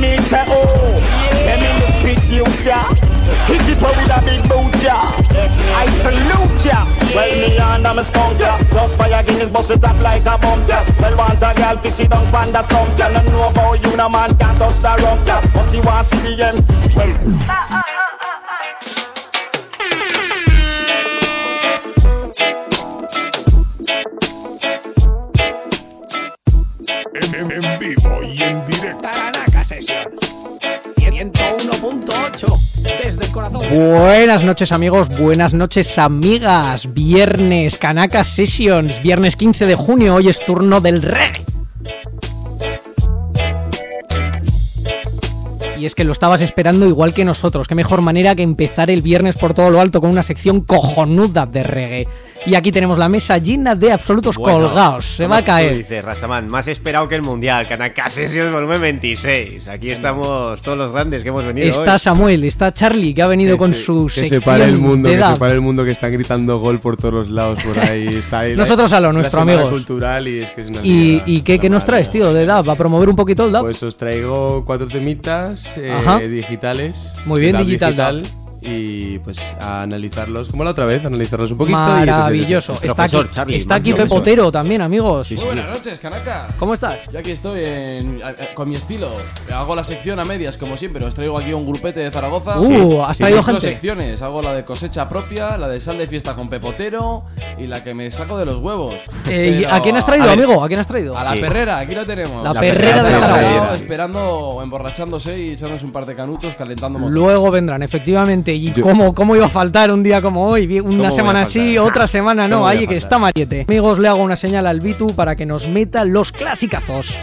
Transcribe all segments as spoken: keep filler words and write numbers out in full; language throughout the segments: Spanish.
me say, oh, them in the streets, you ya. Kick it with a big boot, ya. I salute ya. Well, me and I'm a skunk, ya. Just by a Guinness, bust it up like a bomb, ya. Well, want a girl, fix it down, panda stump, ya. Don't know about you, no man can't touch the rump, ya. But she wants to be them. Well, En, en, en vivo y en directo. Kanaka Sessions ciento uno punto ocho desde el corazón. Buenas noches amigos, buenas noches amigas. Viernes, Kanaka Sessions, viernes quince de junio, hoy es turno del reggae. Y es que lo estabas esperando igual que nosotros. Qué mejor manera que empezar el viernes por todo lo alto con una sección cojonuda de reggae. Y aquí tenemos la mesa llena de absolutos bueno, colgados. Se va a caer. Dice Rastaman, más esperado que el Mundial. Kanaka Sessions volumen veintiséis. Aquí estamos todos los grandes que hemos venido. Está hoy Samuel, está Charlie, que ha venido que con se, su que sección se pare el mundo, de que edad. se pare el mundo, que están gritando gol por todos los lados por ahí. Está ahí Nosotros la, a lo nuestro, la amigos. Cultural y es que es una ¿Y, ¿y qué, qué nos traes, tío, de D A B? ¿Va a promover un poquito el D A B? Pues os traigo cuatro temitas eh, digitales. Muy bien, D A B digital, digital. Y pues a analizarlos como la otra vez, analizarlos un poquito. Maravilloso. Y está aquí, Charlie, está aquí Pepotero también, amigos. Sí, sí. Muy buenas noches, Kanaka. ¿Cómo estás? Yo aquí estoy en, con mi estilo. Hago la sección a medias, como siempre. Os traigo aquí un grupete de Zaragoza. Uh, has traído gente. Dos secciones. Hago la de cosecha propia, la de sal de fiesta con Pepotero y la que me saco de los huevos. Eh, Pero, ¿A quién has traído, a ver, amigo? ¿A quién has traído? A la sí. perrera, aquí lo tenemos. La, la perrera, perrera de Zaragoza. Esperando, emborrachándose y echándose un par de canutos, calentando motor. Luego vendrán, efectivamente. ¿Y Yo... cómo, cómo iba a faltar un día como hoy? Una semana así, otra semana no. Ahí que está Mariete. Amigos, le hago una señal al Bitu para que nos meta los clasicazos.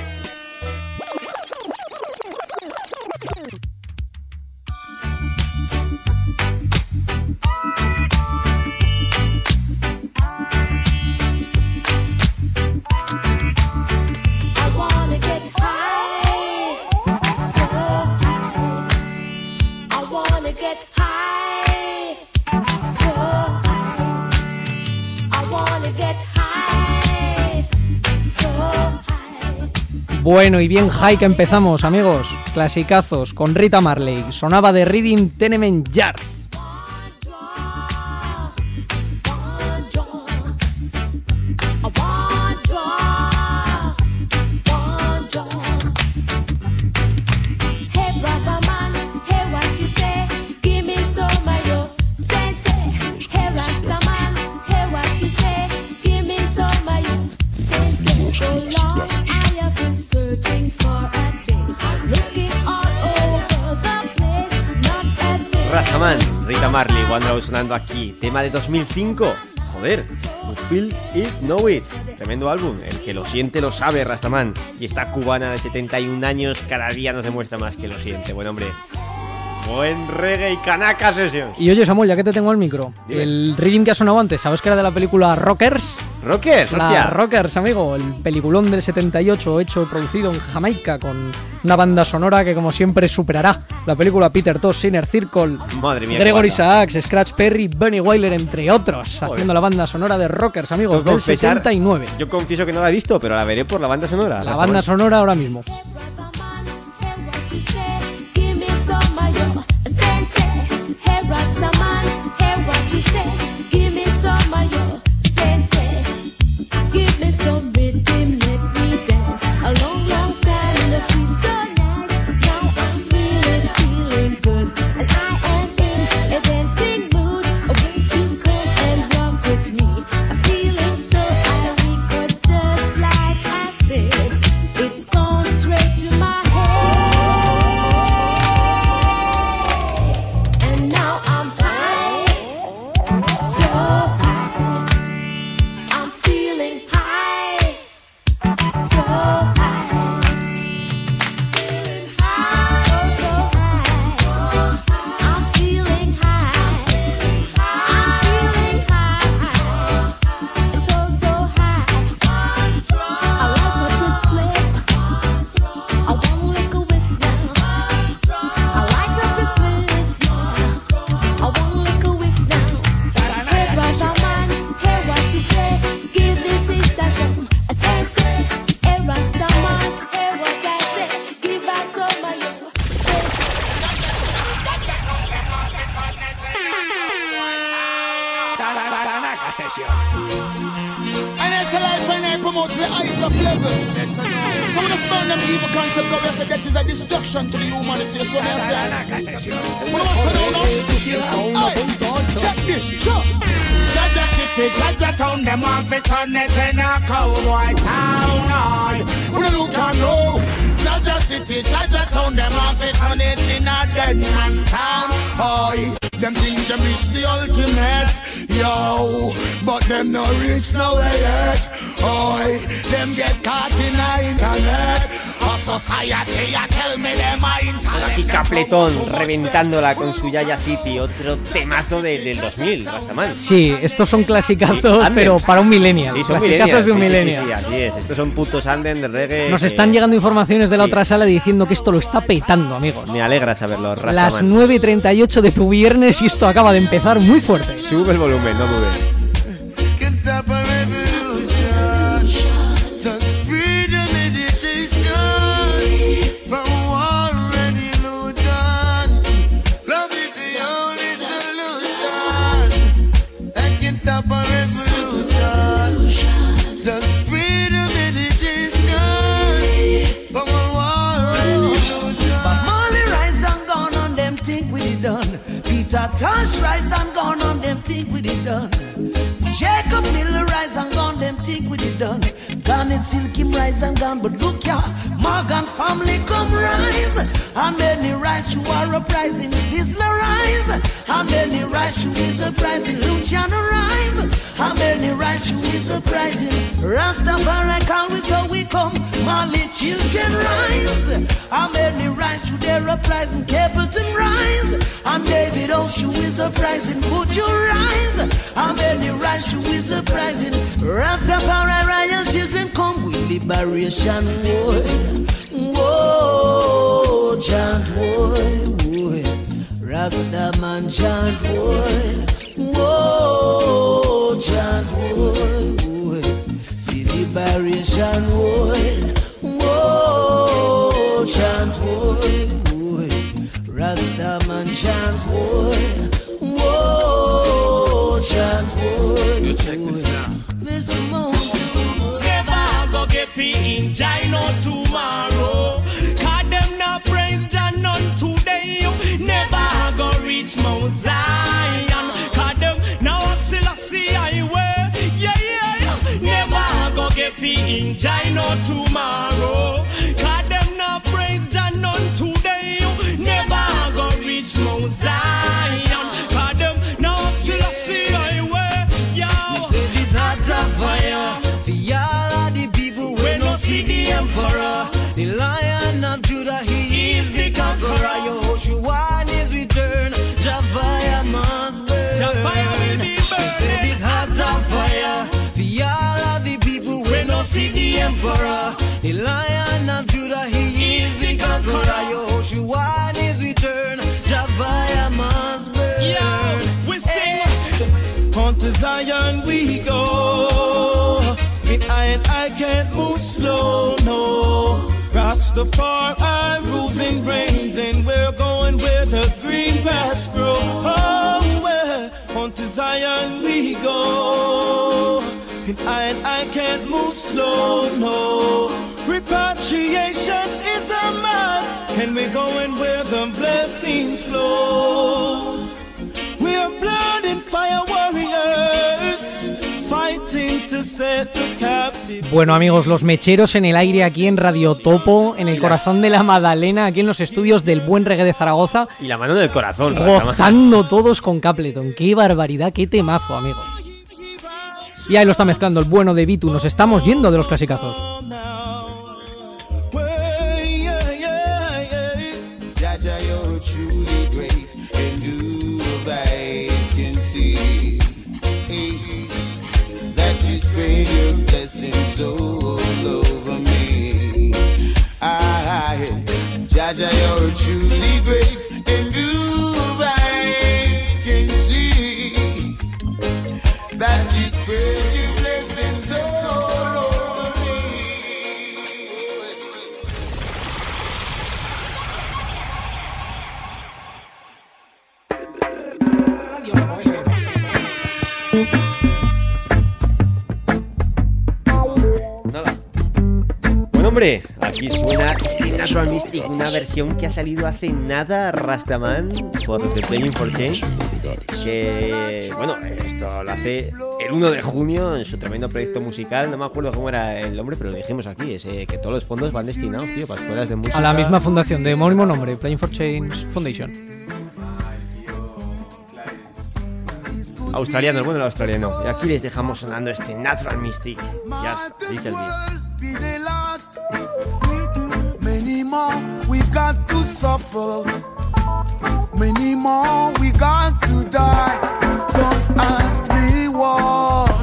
Bueno y bien high que empezamos, amigos. Clasicazos con Rita Marley. Sonaba de Rhythm Tenement Yard. Rastaman, Rita Marley, Wonderwall sonando aquí. Tema de dos mil cinco. Joder, Feel It, Know It. Tremendo álbum, el que lo siente lo sabe, Rastaman. Y esta cubana de setenta y un años cada día nos demuestra más que lo siente. Buen hombre. Buen reggae y Kanaka Sessions. Y oye, Samuel, ya que te tengo al micro, Dime. El rhythm que ha sonado antes, ¿sabes que era de la película Rockers? Rockers, la hostia. Rockers, amigo, el peliculón del setenta y ocho hecho, producido en Jamaica con una banda sonora que como siempre superará la película Peter Tosh, Inner Circle, Madre mía, Gregory Sachs, Scratch Perry, Bunny Wailer, entre otros, Joder. haciendo la banda sonora de Rockers, amigos, del confesar, setenta y nueve. Yo confieso que no la he visto, pero la veré por la banda sonora. La banda sonora ahora mismo. rise up level. So we just burn them evil concept because we say that is a destruction to the humanity. So we say, but what's it now? Hey, check this, check. Jaja City, Jaja Town, them on fit on it in a cowboy town. Aye, we look and know. Jaja City, Jaja Town, them on fit on it in a dead man town. Aye, them think them reach the ultimate, yo, but them no reach nowhere yet. Aye, them get caught in the internet of society. I tell me them a internet. Aquí Capletón reventándola con su Jaja City, otro temazo de, del dos mil, Rastaman. Sí, estos son clasicazos, sí, pero para un millennial. Sí, son clasicazos de un sí, millennial. Sí, sí, sí, así es. Estos son putos anden de reggae. Nos que... están llegando informaciones de la sí. otra sala diciendo que esto lo está petando, amigos. Me alegra saberlo, Rastaman. Las nueve y treinta y ocho de tu viernes y esto acaba de empezar muy fuerte. Sube el volumen, no dudes. Tosh rise and gone on them think with it done. Jacob Miller rise and gone them think with it done. Gone and Silky rise and gone, but look ya, Morgan family come rise. And many rise to our uprising, Sizzler rise. And many rise to his uprising, Luciano rise. And many rise to his uprising, Rastafari call we so we come. Marley children rise. And many rise to their uprising, Capleton rise. And David Oshu is uprising, would you rise? And many rise to his uprising, Rastafari royal children come with liberation war. Whoa, chant war, war. Rastaman chant war. Whoa, chant war, war. The liberation war. Whoa, chant war, war. Rastaman chant war. Whoa, chant war. You check this out. Never go get free in China tomorrow. Cause them not praise Jah none today. Never go reach Mount Zion. Cause them now Selassie I wear. Yeah, yeah, yeah. Never go get free in China tomorrow. Cause them not praise Jah none today. Never go reach Mount Zion. Cause them now Selassie I wear. Yo, say this heart of fire. For all of the people we no see the emperor. The Lion of Judah, he is the conqueror. Yehoshua on his return, Javaya must burn. Javaya will be burned. We say this heart of fire. For all of the people we no see the emperor. The Lion of Judah, he is the conqueror. Yehoshua on his return, Javaya must burn. Yeah, we sing. On to Zion we go. And I and I can't move slow, no. Rastafari rules and reigns, and we're going where the green grass grows. Oh, where on to Zion we go. And I and I can't move slow, no. Repatriation is a must, and we're going where the blessings flow. We're blood and fire warriors, fighting to set the captive. Bueno, amigos, los mecheros en el aire aquí en Radio Topo, en el corazón de la Madalena, aquí en los estudios del Buen Reggae de Zaragoza. Y la mano del corazón, gozando todos con Capleton. Qué barbaridad, qué temazo, amigos. Y ahí lo está mezclando el bueno de Vitu. Nos estamos yendo de los clasicazos. Spread your blessings all over me. I, Jaja, you're truly great, and blue eyes can see that you spread your blessings all over me. Nada. hombre, aquí suena este Natural Mystic, una versión que ha salido hace nada, Rastaman, por los de Playing for Change, que, bueno, esto lo hace el uno de junio en su tremendo proyecto musical. No me acuerdo cómo era el nombre, pero lo dijimos aquí, ese, que todos los fondos van destinados, tío, para escuelas de música. A la misma fundación de homónimo nombre, Playing for Change Foundation. Australiano, el bueno del australiano. Y aquí les dejamos sonando este Natural Mystic. Just a little bit. Many more we got to suffer. Many more we got to die. Don't ask me what.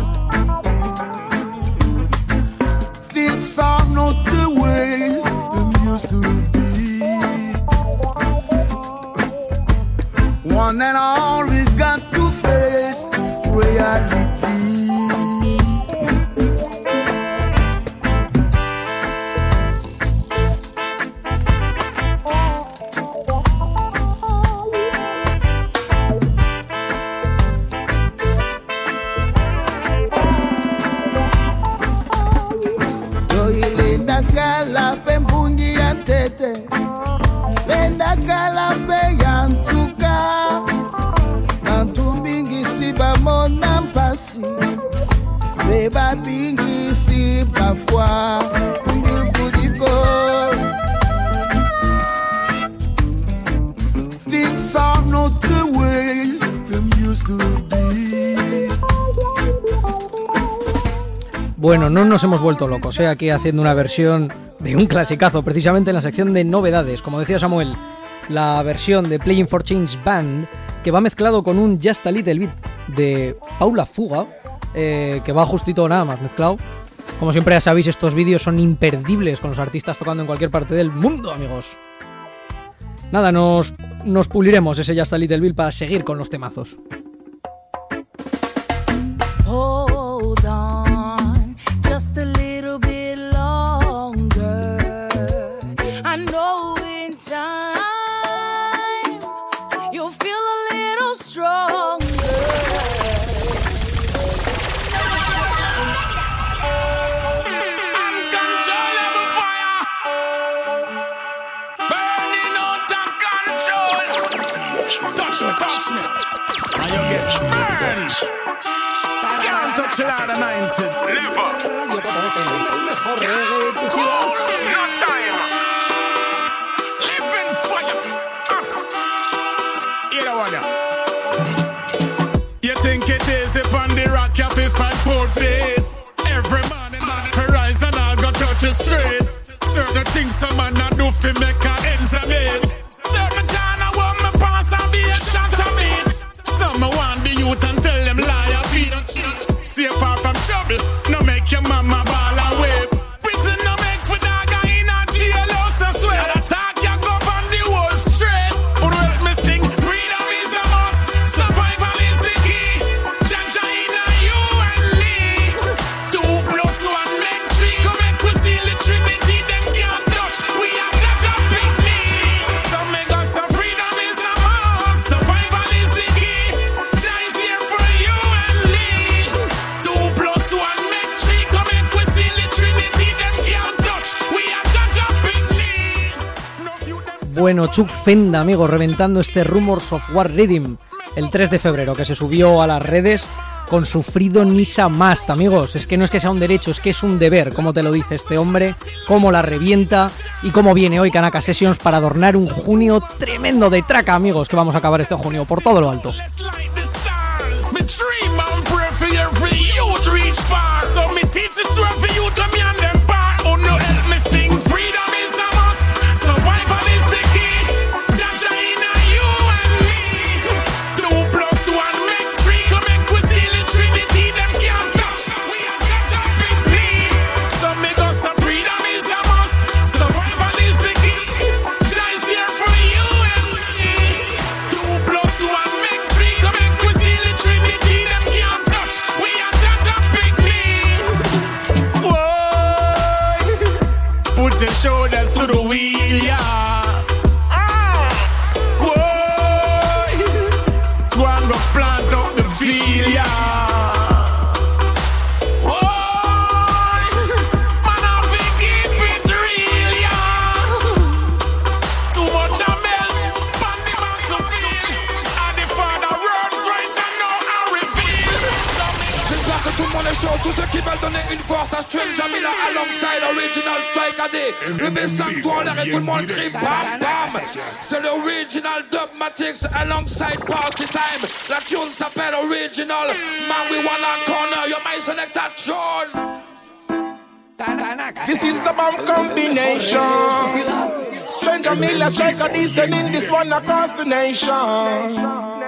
Things are not the way they used to be. One and all we got to face reality. Joyilenda kala pembundi antete, lenda kala peyantuka. Bingisi ba mona mpasi, beba bingisi ba foi, budigo. Things are not the way them used to be. Bueno, no nos hemos vuelto locos, ¿eh? Aquí haciendo una versión de un clasicazo, precisamente en la sección de novedades. Como decía Samuel, la versión de Playing for Change Band, que va mezclado con un Just a Little Bit de Paula Fuga, eh, que va justito nada más mezclado. Como siempre ya sabéis, estos vídeos son imperdibles con los artistas tocando en cualquier parte del mundo, amigos. Nada, nos, nos puliremos ese Just a Little Bit para seguir con los temazos. Hold on, just a little bit longer. I know in time you'll feel a little stronger. Uncontrollable fire, burning out of control. Touch me, touch me, and you get burned. Can't touch the ladder nineteen. Liver. Cool, no time. Living fire. You know what? You think it is upon the rock, you feel fight four feet. Every morning, man, for rise and I'll go touch it straight. Certain things some man a do fi make a ends a meet. Certain time I want me pass and be a shot to meet. Some I want the youth and tell them lie or feed and cheat. Stay far from trouble, no make your mama ball and whip. Prison no make for dog in a jail house I swear. That talk you go on the whole straight. But help me sing, freedom is a must, survival is the key. Jaja in a you and me. Two plus one make three. Come and we see the Trinity, them can't touch. We are Jaja picnic. Some make us a freedom is a must, survival is the key. Jah is here for you and me. Two plus one make three. Come and we see the Trinity, them can't touch. We are Jaja picnic. No few them. Bueno, Chuck Fenda, amigos, reventando este Rumors of War Rhythm el tres de febrero, que se subió a las redes con Sufrido Nisa Mast, amigos. Es que no es que sea un derecho, es que es un deber, como te lo dice este hombre, cómo la revienta y cómo viene hoy Kanaka Sessions para adornar un junio tremendo de traca, amigos, que vamos a acabar este junio por todo lo alto. Let's light the stars. Me dream and pray for every youth reach far. So me teach the story for you to me and them part. Oh no, help me sing. Freedom is a must. Survival is the key. Jaja in a you and me. Two plus one make three. Come and we see the Trinity. Them can't touch. We are Jaja picnic. So me go so freedom is a must. Survival is the key. Jah is here for you and me. Two plus one make three. Come and we see the Trinity. Them can't touch. We are Jaja picnic. Whoa. Put your shoulders to the wheel, yeah. Whoa. Go and go plant up the field, yeah. Whoa. Man, I fi keep it real. une force à Strange Amina alongside Original Striker D. Le message toi en l'air et tout le monde crie bam bam. C'est l'Original Dubmatics alongside Party Time. La tune s'appelle Original Marijuana Corner. You're my selector tune. This is the bomb combination. Stranger Miller Striker D sending this one across the nation.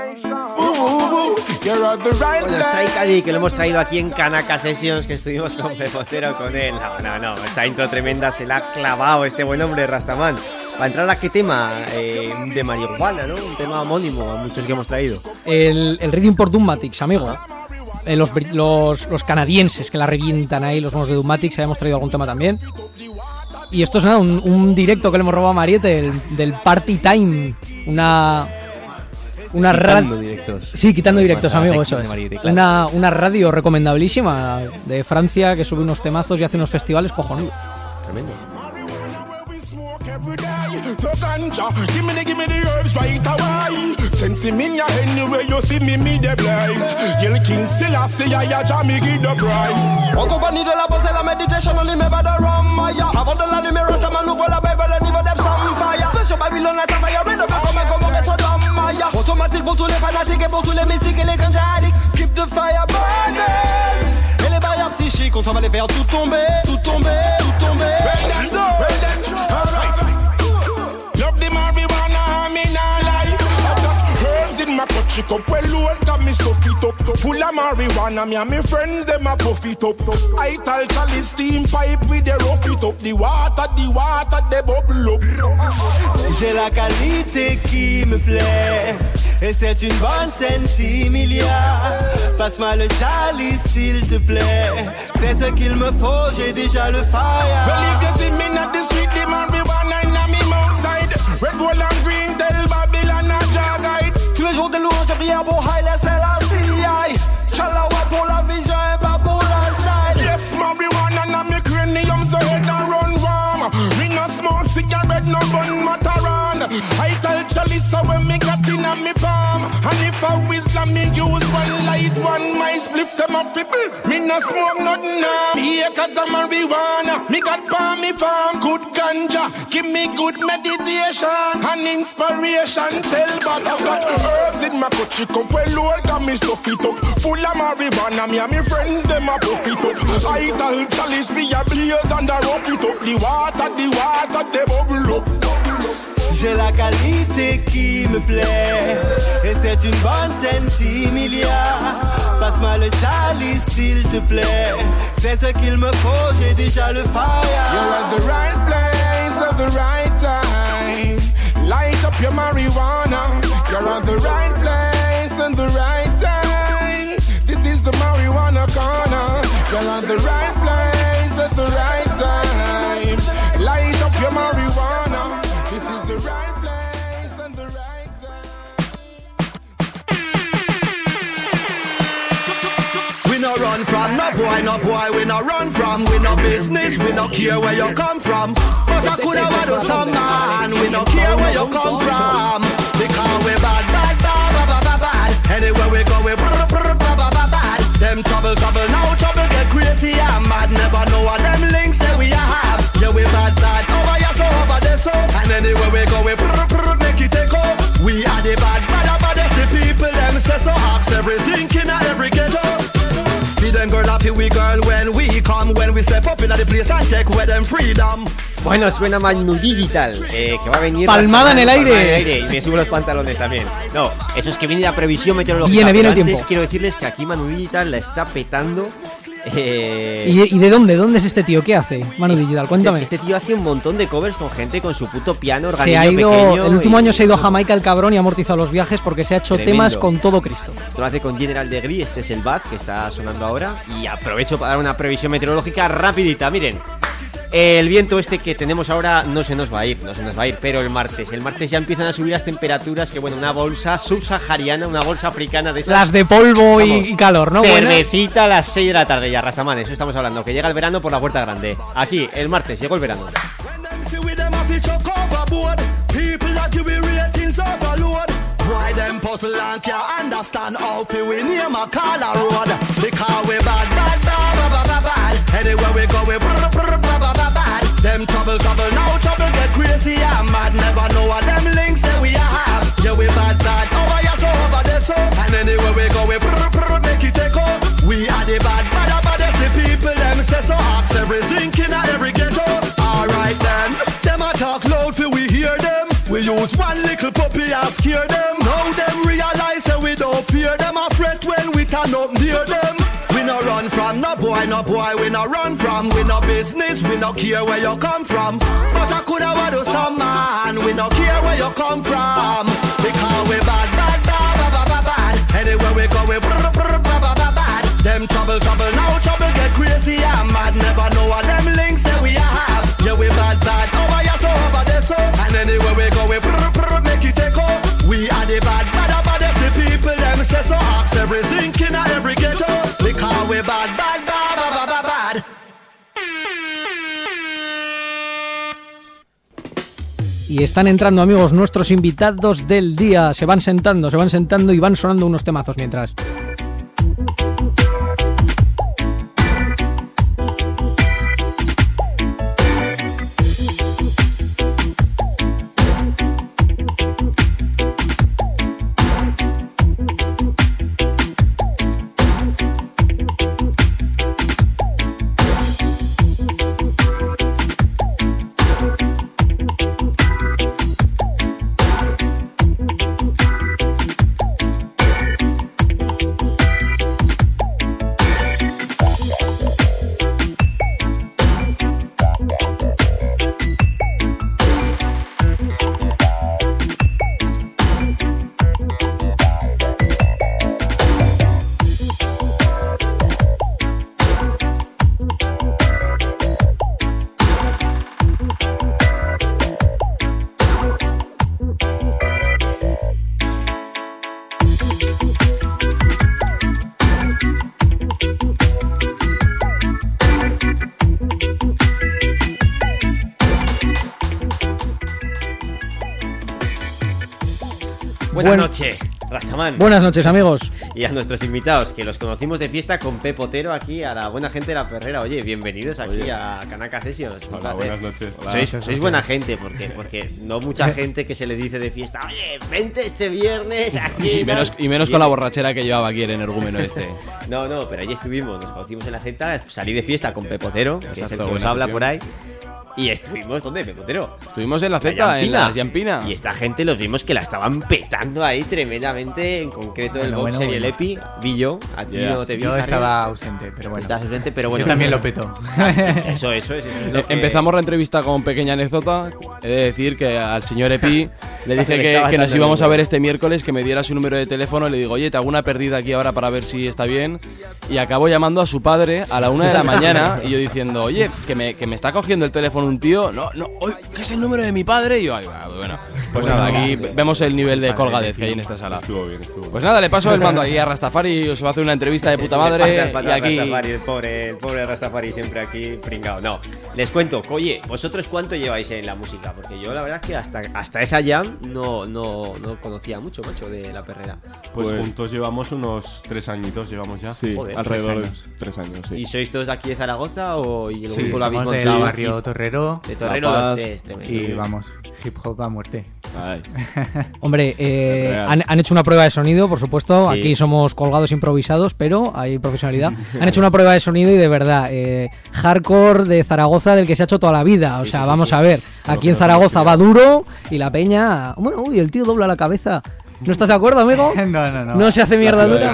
Bueno, Striker D, que lo hemos traído aquí en Kanaka Sessions, que estuvimos con Pepotero con él. No, no, no, esta intro tremenda se la ha clavado este buen hombre Rastaman. Para entrar a qué tema eh, de marihuana, ¿no? Un tema homónimo a muchos que hemos traído. El, el Reading por Dubmatics, amigo. Eh, los, los, los canadienses que la revientan ahí, los monos de Dubmatics, habíamos traído algún tema también. Y esto es nada, un, un directo que le hemos robado a Mariette del, del Party Time. Una... Una quitando ra- directos. Sí, quitando directos, amigo, eso es. Mariette, claro. Una, una radio recomendabilísima de Francia que sube unos temazos y hace unos festivales cojonudos. Tremendo. To ganja, give me the, give me the herbs right away. Sense him in your anywhere you see me, me the blaze. Yell King Selassie, I ya jam me give the prize. On compagnie de la bonne, c'est la méditation, on y met pas de rum, maya. Avant de la lumière, ça m'a nouveau la Bible, le niveau d'Epsom fire. Fais sur Babylone, la travaille, reine, comme un comme un Sodom, maya. Automatique pour tous les fanatiques et pour tous les mystiques et les canjadiques. Keep the fire burning. Et les barrières psychiques, on s'en va les faire tout tomber, tout tomber, tout tomber. Ready, ready, alright. Love the marijuana, me nah lie. I got herbs in my country cup, well load, got me stuff it up. Full of marijuana, me and my friends, them a puff it up. I tell Charlie steam pipe with the rough it up. The water, the water, the bubble up. J'ai la qualité qui me plaît, et c'est une bonne scène similaire. Passe-moi le chalice s'il te plaît, c'est ce qu'il me faut, j'ai déjà le fire. Well if you see me at the street, the marijuana in me mouth side. Red, gold and green, tell Babylon a jagite. Tous les jours de louange, je prie pour Haile Selassie. Chalawa pour la vision et pas pour la style. Yes, marijuana na me cranium, so head and run warm. Me no smoke cigarette, no bun mataran. I tell Charlie so when me got in a me palm. And if I wisdom me use one light, one my split them a fibble. Me no smoke nothing now. Me here cause I'm marijuana. Me got palm me farm, good ganja. Give me good meditation and inspiration. Tell but I got herbs in my country cup. Well Lord got me stuff it up. Full of marijuana, me and me friends them a puff it up. I tell Chalice me a blaze and a rough it up. The water, the water, the bubble up. J'ai la qualité qui me plaît, et c'est une bonne scène similaire. Passe-moi le chalice s'il te plaît, c'est ce qu'il me faut, j'ai déjà le fire. You're at the right place at the right time. Light up your marijuana. You're at the right place and the right time. This is the marijuana corner. You're at the right place at the right time. Light up your marijuana. This is the right place and the right time. We no run from no boy, no boy, we no run from. We no business, we no care where you come from. But I could have had some man, we no care where you come from. Because we bad, bad, bad, bad, bad, bad. Anywhere we go, we brr, brr, bad, bad, bad, bad. Them trouble, trouble, now trouble get crazy and mad. Never know what them links that we have. Yeah, we bad, bad, over here, so over there, so. And anywhere we go, we brr, brr, make it take off. We are the bad, bad, baddest the people, them say so. Ask every zinc in every ghetto. See them girl happy we girl when we come. When we step up in the place and take away them freedom. Bueno, suena Manu Digital, eh, que va a venir... Palmada en el aire. Palmada en el aire. Y me subo los pantalones también. No, eso es que viene la previsión meteorológica. Viene, viene el antes tiempo. Quiero decirles que aquí Manu Digital la está petando. Eh... ¿Y, ¿Y de dónde? ¿Dónde es este tío? ¿Qué hace? Manu Digital, cuéntame. Este, este tío hace un montón de covers con gente con su puto piano Se ha organillo ido, pequeño. el último y... año se ha ido a Jamaica el cabrón y ha amortizado los viajes porque se ha hecho Tremendo. temas con todo Cristo. Esto lo hace con General Degree, este es el Bad que está sonando ahora. Y aprovecho para dar una previsión meteorológica rapidita, miren. El viento este que tenemos ahora no se nos va a ir, no se nos va a ir, pero el martes, el martes ya empiezan a subir las temperaturas, que bueno, una bolsa subsahariana, una bolsa africana de esas. Las de polvo Vamos, y, y calor, ¿no? Cervecita a las seis de la tarde ya, Rastaman, eso estamos hablando, que llega el verano por la puerta grande. Aquí, el martes, llegó el verano. Why them puzzle and can't understand how fi we name a color road? Because we bad, bad, bad, bad, bad, bad. Anywhere we go, we brr brr brr brr brr bad. Them trouble, trouble, now trouble get crazy and mad. Never know what them links that we have. Yeah, we bad, bad. Over here, so over there, so. And anywhere we go, we brr brr make it take off. We are the bad, bad, baddest the people. Them say so. Ask every zinc in every ghetto. Alright then, them a talk loud for we hear them. We use one little puppy and scare them. Now them realize that we don't fear them. A fret when we turn up near them. We no run from no boy, no boy. We no run from. We no business. We no care where you come from. But I coulda wa do some man. We no care where you come from. Because we bad, bad, bad, bad, bad, bad, bad. Anywhere we go, we brr, brr, bad, bad, bad, bad. Them trouble, trouble, now trouble get crazy and mad. Never know what them links that we have. Yeah, we bad, bad. Over here, so over there, so. And anywhere we go, we brr, brr, make it take off. We are the bad, bad, baddest the people. Them say so. Ask every zinc in every ghetto. Because we bad, bad, bad, bad, bad, bad, bad. Y están entrando, amigos, nuestros invitados del día. Se van sentando, se van sentando y van sonando unos temazos mientras. Buenas Buen... noches, Rastaman. Buenas noches, amigos. Y a nuestros invitados, que los conocimos de fiesta con Pepe Otero aquí, a la buena gente de La Perrera. Oye, bienvenidos aquí Oye. a Kanaka Sessions. Hola, buenas noches. Hola. Sois, sois buena gente, porque, porque no mucha gente que se le dice de fiesta, oye, vente este viernes aquí. Y menos, y menos con la borrachera que llevaba aquí el energúmeno este. No, no, pero allí estuvimos, nos conocimos en la Z, salí de fiesta con Pepe Otero, que Exacto, es el que os habla sección. por ahí. Y estuvimos, ¿dónde, Pepotero? Estuvimos en la Z, en la Yampina. Y esta gente los vimos que la estaban petando ahí tremendamente. En concreto el bueno, Boxer bueno, y el bueno. Epi. Vi yo, a ti yeah. no te vi. Yo estaba ausente, pero bueno. Estás ausente, pero bueno. Yo también lo peto. Eso, eso, eso es lo que... Empezamos la entrevista con pequeña anécdota. He de decir que al señor Epi le dije que, que nos íbamos a ver este miércoles, que me diera su número de teléfono. Le digo, oye, te hago una perdida aquí ahora para ver si está bien. Y acabo llamando a su padre a la una de la mañana. Y yo diciendo, oye, que me, que me está cogiendo el teléfono un tío. No, no, oye, ¿qué es el número de mi padre? Y yo, ay, bueno, pues nada, aquí vemos el nivel de colgadez que hay en esta sala. Estuvo bien, estuvo bien. Pues nada, le paso el mando ahí a Rastafari. Os va a hacer una entrevista de puta madre. Y aquí Rastafari, el pobre, el pobre Rastafari siempre aquí pringado. No, les cuento, oye, ¿vosotros cuánto lleváis en la música? Porque yo la verdad es que hasta, hasta esa jam no, no, no conocía mucho, macho, de La Perrera. Pues, pues juntos llevamos unos tres añitos, llevamos ya. Sí, Joder, alrededor de tres años, sí. ¿Y sois todos de aquí de Zaragoza o y el sí, grupo lo habéis montado? del barrio Torrero. De Torrero los tres, tremendo. Y vamos, hip hop a muerte. Ay. Hombre, eh, han, han hecho una prueba de sonido, por supuesto. Sí. Aquí somos colgados improvisados, pero hay profesionalidad. Han hecho una prueba de sonido y de verdad, eh, hardcore de Zaragoza del que se ha hecho toda la vida. O Sí, sea, sí, vamos sí, sí. a ver. Aquí en Zaragoza va duro y la peña. Bueno, uy, el tío dobla la cabeza. ¿No estás de acuerdo, amigo? No, no, no. ¿No se hace mierda dura?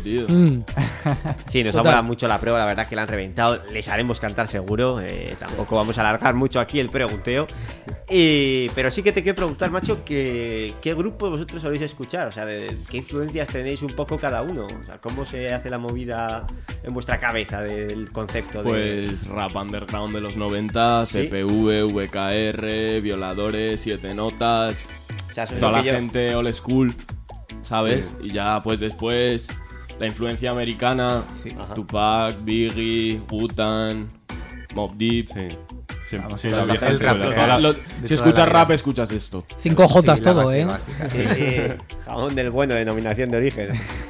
Mm. Sí, nos Total. ha molado mucho la prueba, la verdad que la han reventado. Les haremos cantar seguro. Eh, tampoco vamos a alargar mucho aquí el pregunteo. Y, pero sí que te quiero preguntar, macho, que, ¿qué grupo vosotros soléis escuchar? O sea, de, ¿qué influencias tenéis un poco cada uno? O sea, ¿cómo se hace la movida en vuestra cabeza del concepto? De... Pues rap underground de los noventa, ¿Sí? C P V, V K R, Violadores, Siete Notas, O sea, eso es toda lo la que yo- gente old school, ¿sabes? Sí. Y ya pues después la influencia americana, Ajá. Tupac, Biggie, Wu-Tang, Mobb Deep. Sí, sí, Vamos, sí, toda la la- vieja el escuela. rap, Toda la- lo- Si de toda escuchas la rap, vida. escuchas esto. Cinco Jotas Sí, la todo, base ¿eh? básica. Sí, sí, jamón del bueno, denominación de origen.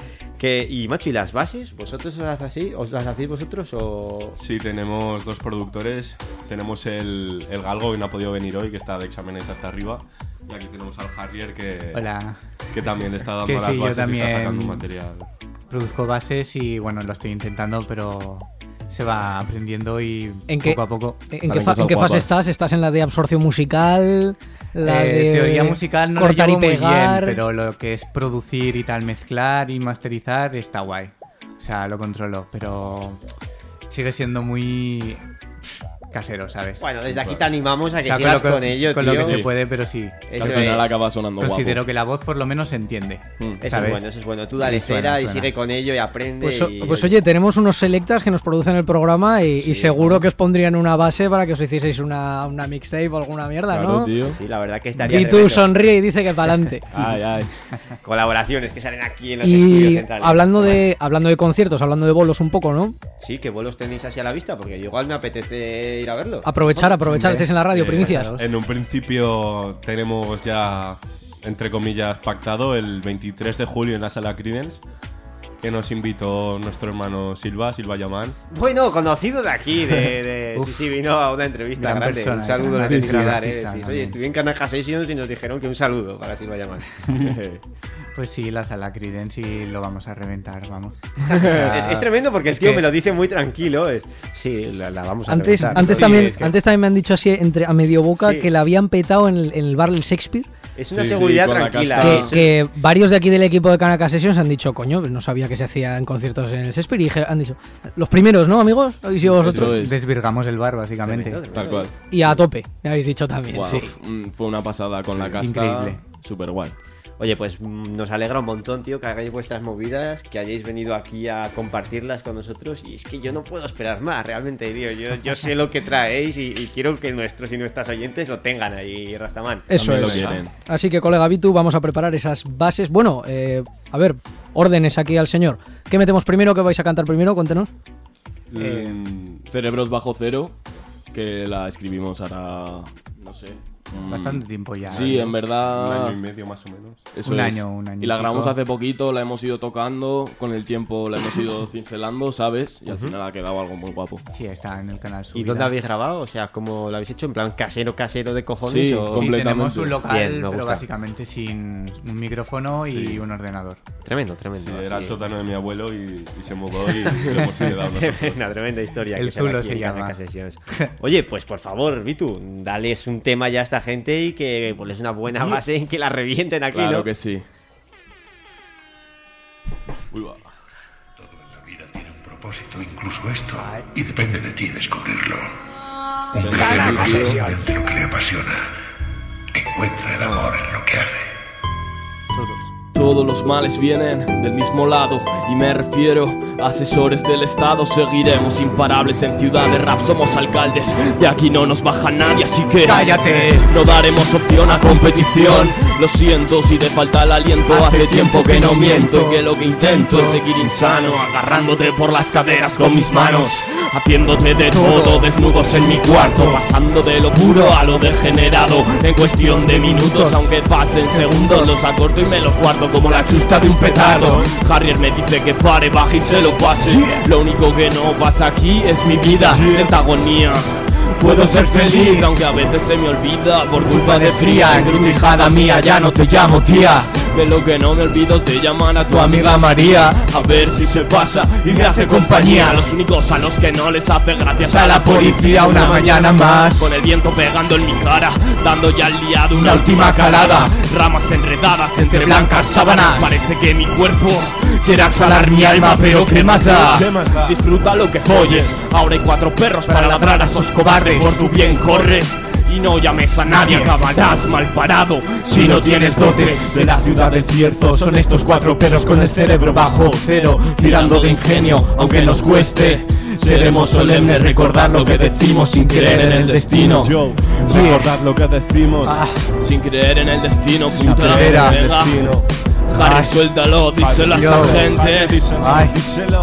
Que, y macho, ¿y las bases? ¿Vosotros os las hacéis, os las hacéis vosotros o...? Sí, tenemos dos productores. Tenemos el, el Galgo, que no ha podido venir hoy, que está de exámenes hasta arriba. Y aquí tenemos al Harrier, que, Hola. que también le está dando Que las sí, yo bases y también está sacando material. Produzco bases y bueno, lo estoy intentando, pero se va aprendiendo y ¿En poco qué, a poco. ¿En qué, fa- ¿en qué fase estás? ¿Estás en la de absorción musical? La Eh, de teoría musical no cortar lo y llevo muy pegar. bien, pero lo que es producir y tal, mezclar y masterizar está guay. O sea, lo controlo, pero sigue siendo muy casero, ¿sabes? Bueno, desde aquí te animamos a que O sea, sigas con, lo con que, ello, con tío. lo que se Sí. puede, pero sí. Eso Al final es. acaba sonando Considero guapo. que la voz por lo menos se entiende. Eso es ¿sabes? bueno, eso es bueno. Tú dale Y suena, cera y suena. sigue con ello y aprende. Pues, y, pues oye, tenemos unos selectas que nos producen el programa y, y seguro que os pondrían una base para que os hicieseis una, una mixtape o alguna mierda, Claro, ¿no? tío. Sí, la verdad que estaría Y tú tremendo. sonríe y dice que pa'lante. Ay, ay. Colaboraciones que salen aquí en los estudios Y centrales. hablando de, hablando de conciertos, hablando de bolos un poco, ¿no? Sí, que vuelos tenéis así a la vista, porque igual me apetece ir a verlo. Aprovechar, aprovechar, estáis en la radio, Eh, primicias. En un principio tenemos ya, entre comillas, pactado el veintitrés de julio en la sala Credence, que nos invitó nuestro hermano Silva, Silva Yaman. Bueno, conocido de aquí, de, de Uf. sí, sí, vino a una entrevista Gran grande. persona, un saludo gran le tenéis que artista, dar, eh. artista Decís, oye, también. estuve en Canaja Sessions y nos dijeron que un saludo para Silva Yaman. Pues sí, la sala Credence y lo vamos a reventar, vamos. O sea, es, es tremendo porque el es tío que- me lo dice muy tranquilo. Es, sí, la, la vamos a Antes, reventar. antes, Sí, también, es que- antes también me han dicho así entre, a medio boca Sí. que la habían petado en el, en el bar del Shakespeare. Es una Sí, sí, seguridad con la tranquila. casta- Que, ¿eh? que varios de aquí del equipo de Kanaka Sessions han dicho, coño, no sabía que se hacía en conciertos en el Shakespeare. Y dije- han dicho, los primeros, ¿no, amigos? ¿Habéis sido vosotros? Eso es. Desvirgamos el bar, básicamente. Tremendo, Tal cual. Y a tope, me habéis dicho también, Guau, sí. mm, Fue una pasada con la casta. increíble. Súper guay. Oye, pues mm, nos alegra un montón, tío, que hagáis vuestras movidas, que hayáis venido aquí a compartirlas con nosotros. Y es que yo no puedo esperar más, realmente, tío. Yo, yo sé lo que traéis y, y quiero que nuestros y nuestras oyentes lo tengan ahí, Rastaman. Eso También lo es. quieren. Así que, colega Vitu, vamos a preparar esas bases. Bueno, eh, a ver, órdenes aquí al señor. ¿Qué metemos primero? ¿Qué vais a cantar primero? Cuéntenos. Mm, Cerebros bajo cero, que la escribimos ahora, no sé. mm, Bastante tiempo ya. Sí, en ¿eh? verdad. Ah. Un año y medio más o menos. Eso Un es. año, un año Y la y grabamos pico. hace poquito, la hemos ido tocando, con el tiempo la hemos ido cincelando, ¿sabes? Y al final ha quedado algo muy guapo. Sí, está en el canal ¿Y subida. dónde habéis grabado? O sea, ¿cómo lo habéis hecho? ¿En plan casero, casero de cojones? Sí, o... Sí, completamente. tenemos un local, Bien, me pero gusta. básicamente sin un micrófono y Sí. un ordenador. Tremendo, tremendo. Sí, era el así. sótano de mi abuelo y, y se mudó y le hemos ido dando nosotros. Tremenda, tremenda historia. El que se da Zulo aquí se en llama. Kanaka Sessions. Oye, pues por favor, Vitu, dales un tema ya a esta gente y que ponles una buena base en que la revienten aquí, Claro ¿no? que sí. Uy, va. Todo en la vida tiene un propósito, incluso esto, y depende de ti descubrirlo. Un guerrero descubre lo que le apasiona. Encuentra el amor en lo que hace. Todos los males vienen del mismo lado y me refiero a asesores del Estado. Seguiremos imparables en Ciudad de Rap, somos alcaldes. De aquí no nos baja nadie, así que ¡cállate! no daremos opción a competición. Lo siento si te falta el aliento, hace tiempo que no miento y que lo que intento es seguir insano, agarrándote por las caderas con mis manos, haciéndote de todo, desnudos en mi cuarto, pasando de lo puro a lo degenerado en cuestión de minutos, aunque pasen segundos, los acorto y me los guardo como la chusta de un petardo. Harrier me dice que pare, baje y se lo pase. Lo único que no pasa aquí es mi vida, lenta agonía. Puedo ser feliz, aunque a veces se me olvida por culpa de fría encrucijada mía. Ya no te llamo tía, de lo que no me olvido es de llamar a tu amiga María, a ver si se pasa y me hace compañía. Los únicos a los que no les hace gracias a la policía. Una mañana más, con el viento pegando en mi cara, dando ya al liado una última calada. Ramas enredadas entre blancas sábanas, parece que mi cuerpo quiere exhalar mi alma, pero ¿qué más da? Disfruta lo que folles, ahora hay cuatro perros para ladrar a esos cobardes. Por tu bien corre y no llames a nadie, acabarás mal parado si no tienes dotes. De la ciudad del Cierzo son estos cuatro perros con el cerebro bajo cero, tirando de ingenio aunque nos cueste. Seremos solemnes, recordar lo que decimos sin creer en el destino. Recordad lo que decimos. Ah, sin creer en el destino, puta. creer en el Venga. destino. Harry, suéltalo, díselo a esa Yo. gente. Díselo, Ay. díselo.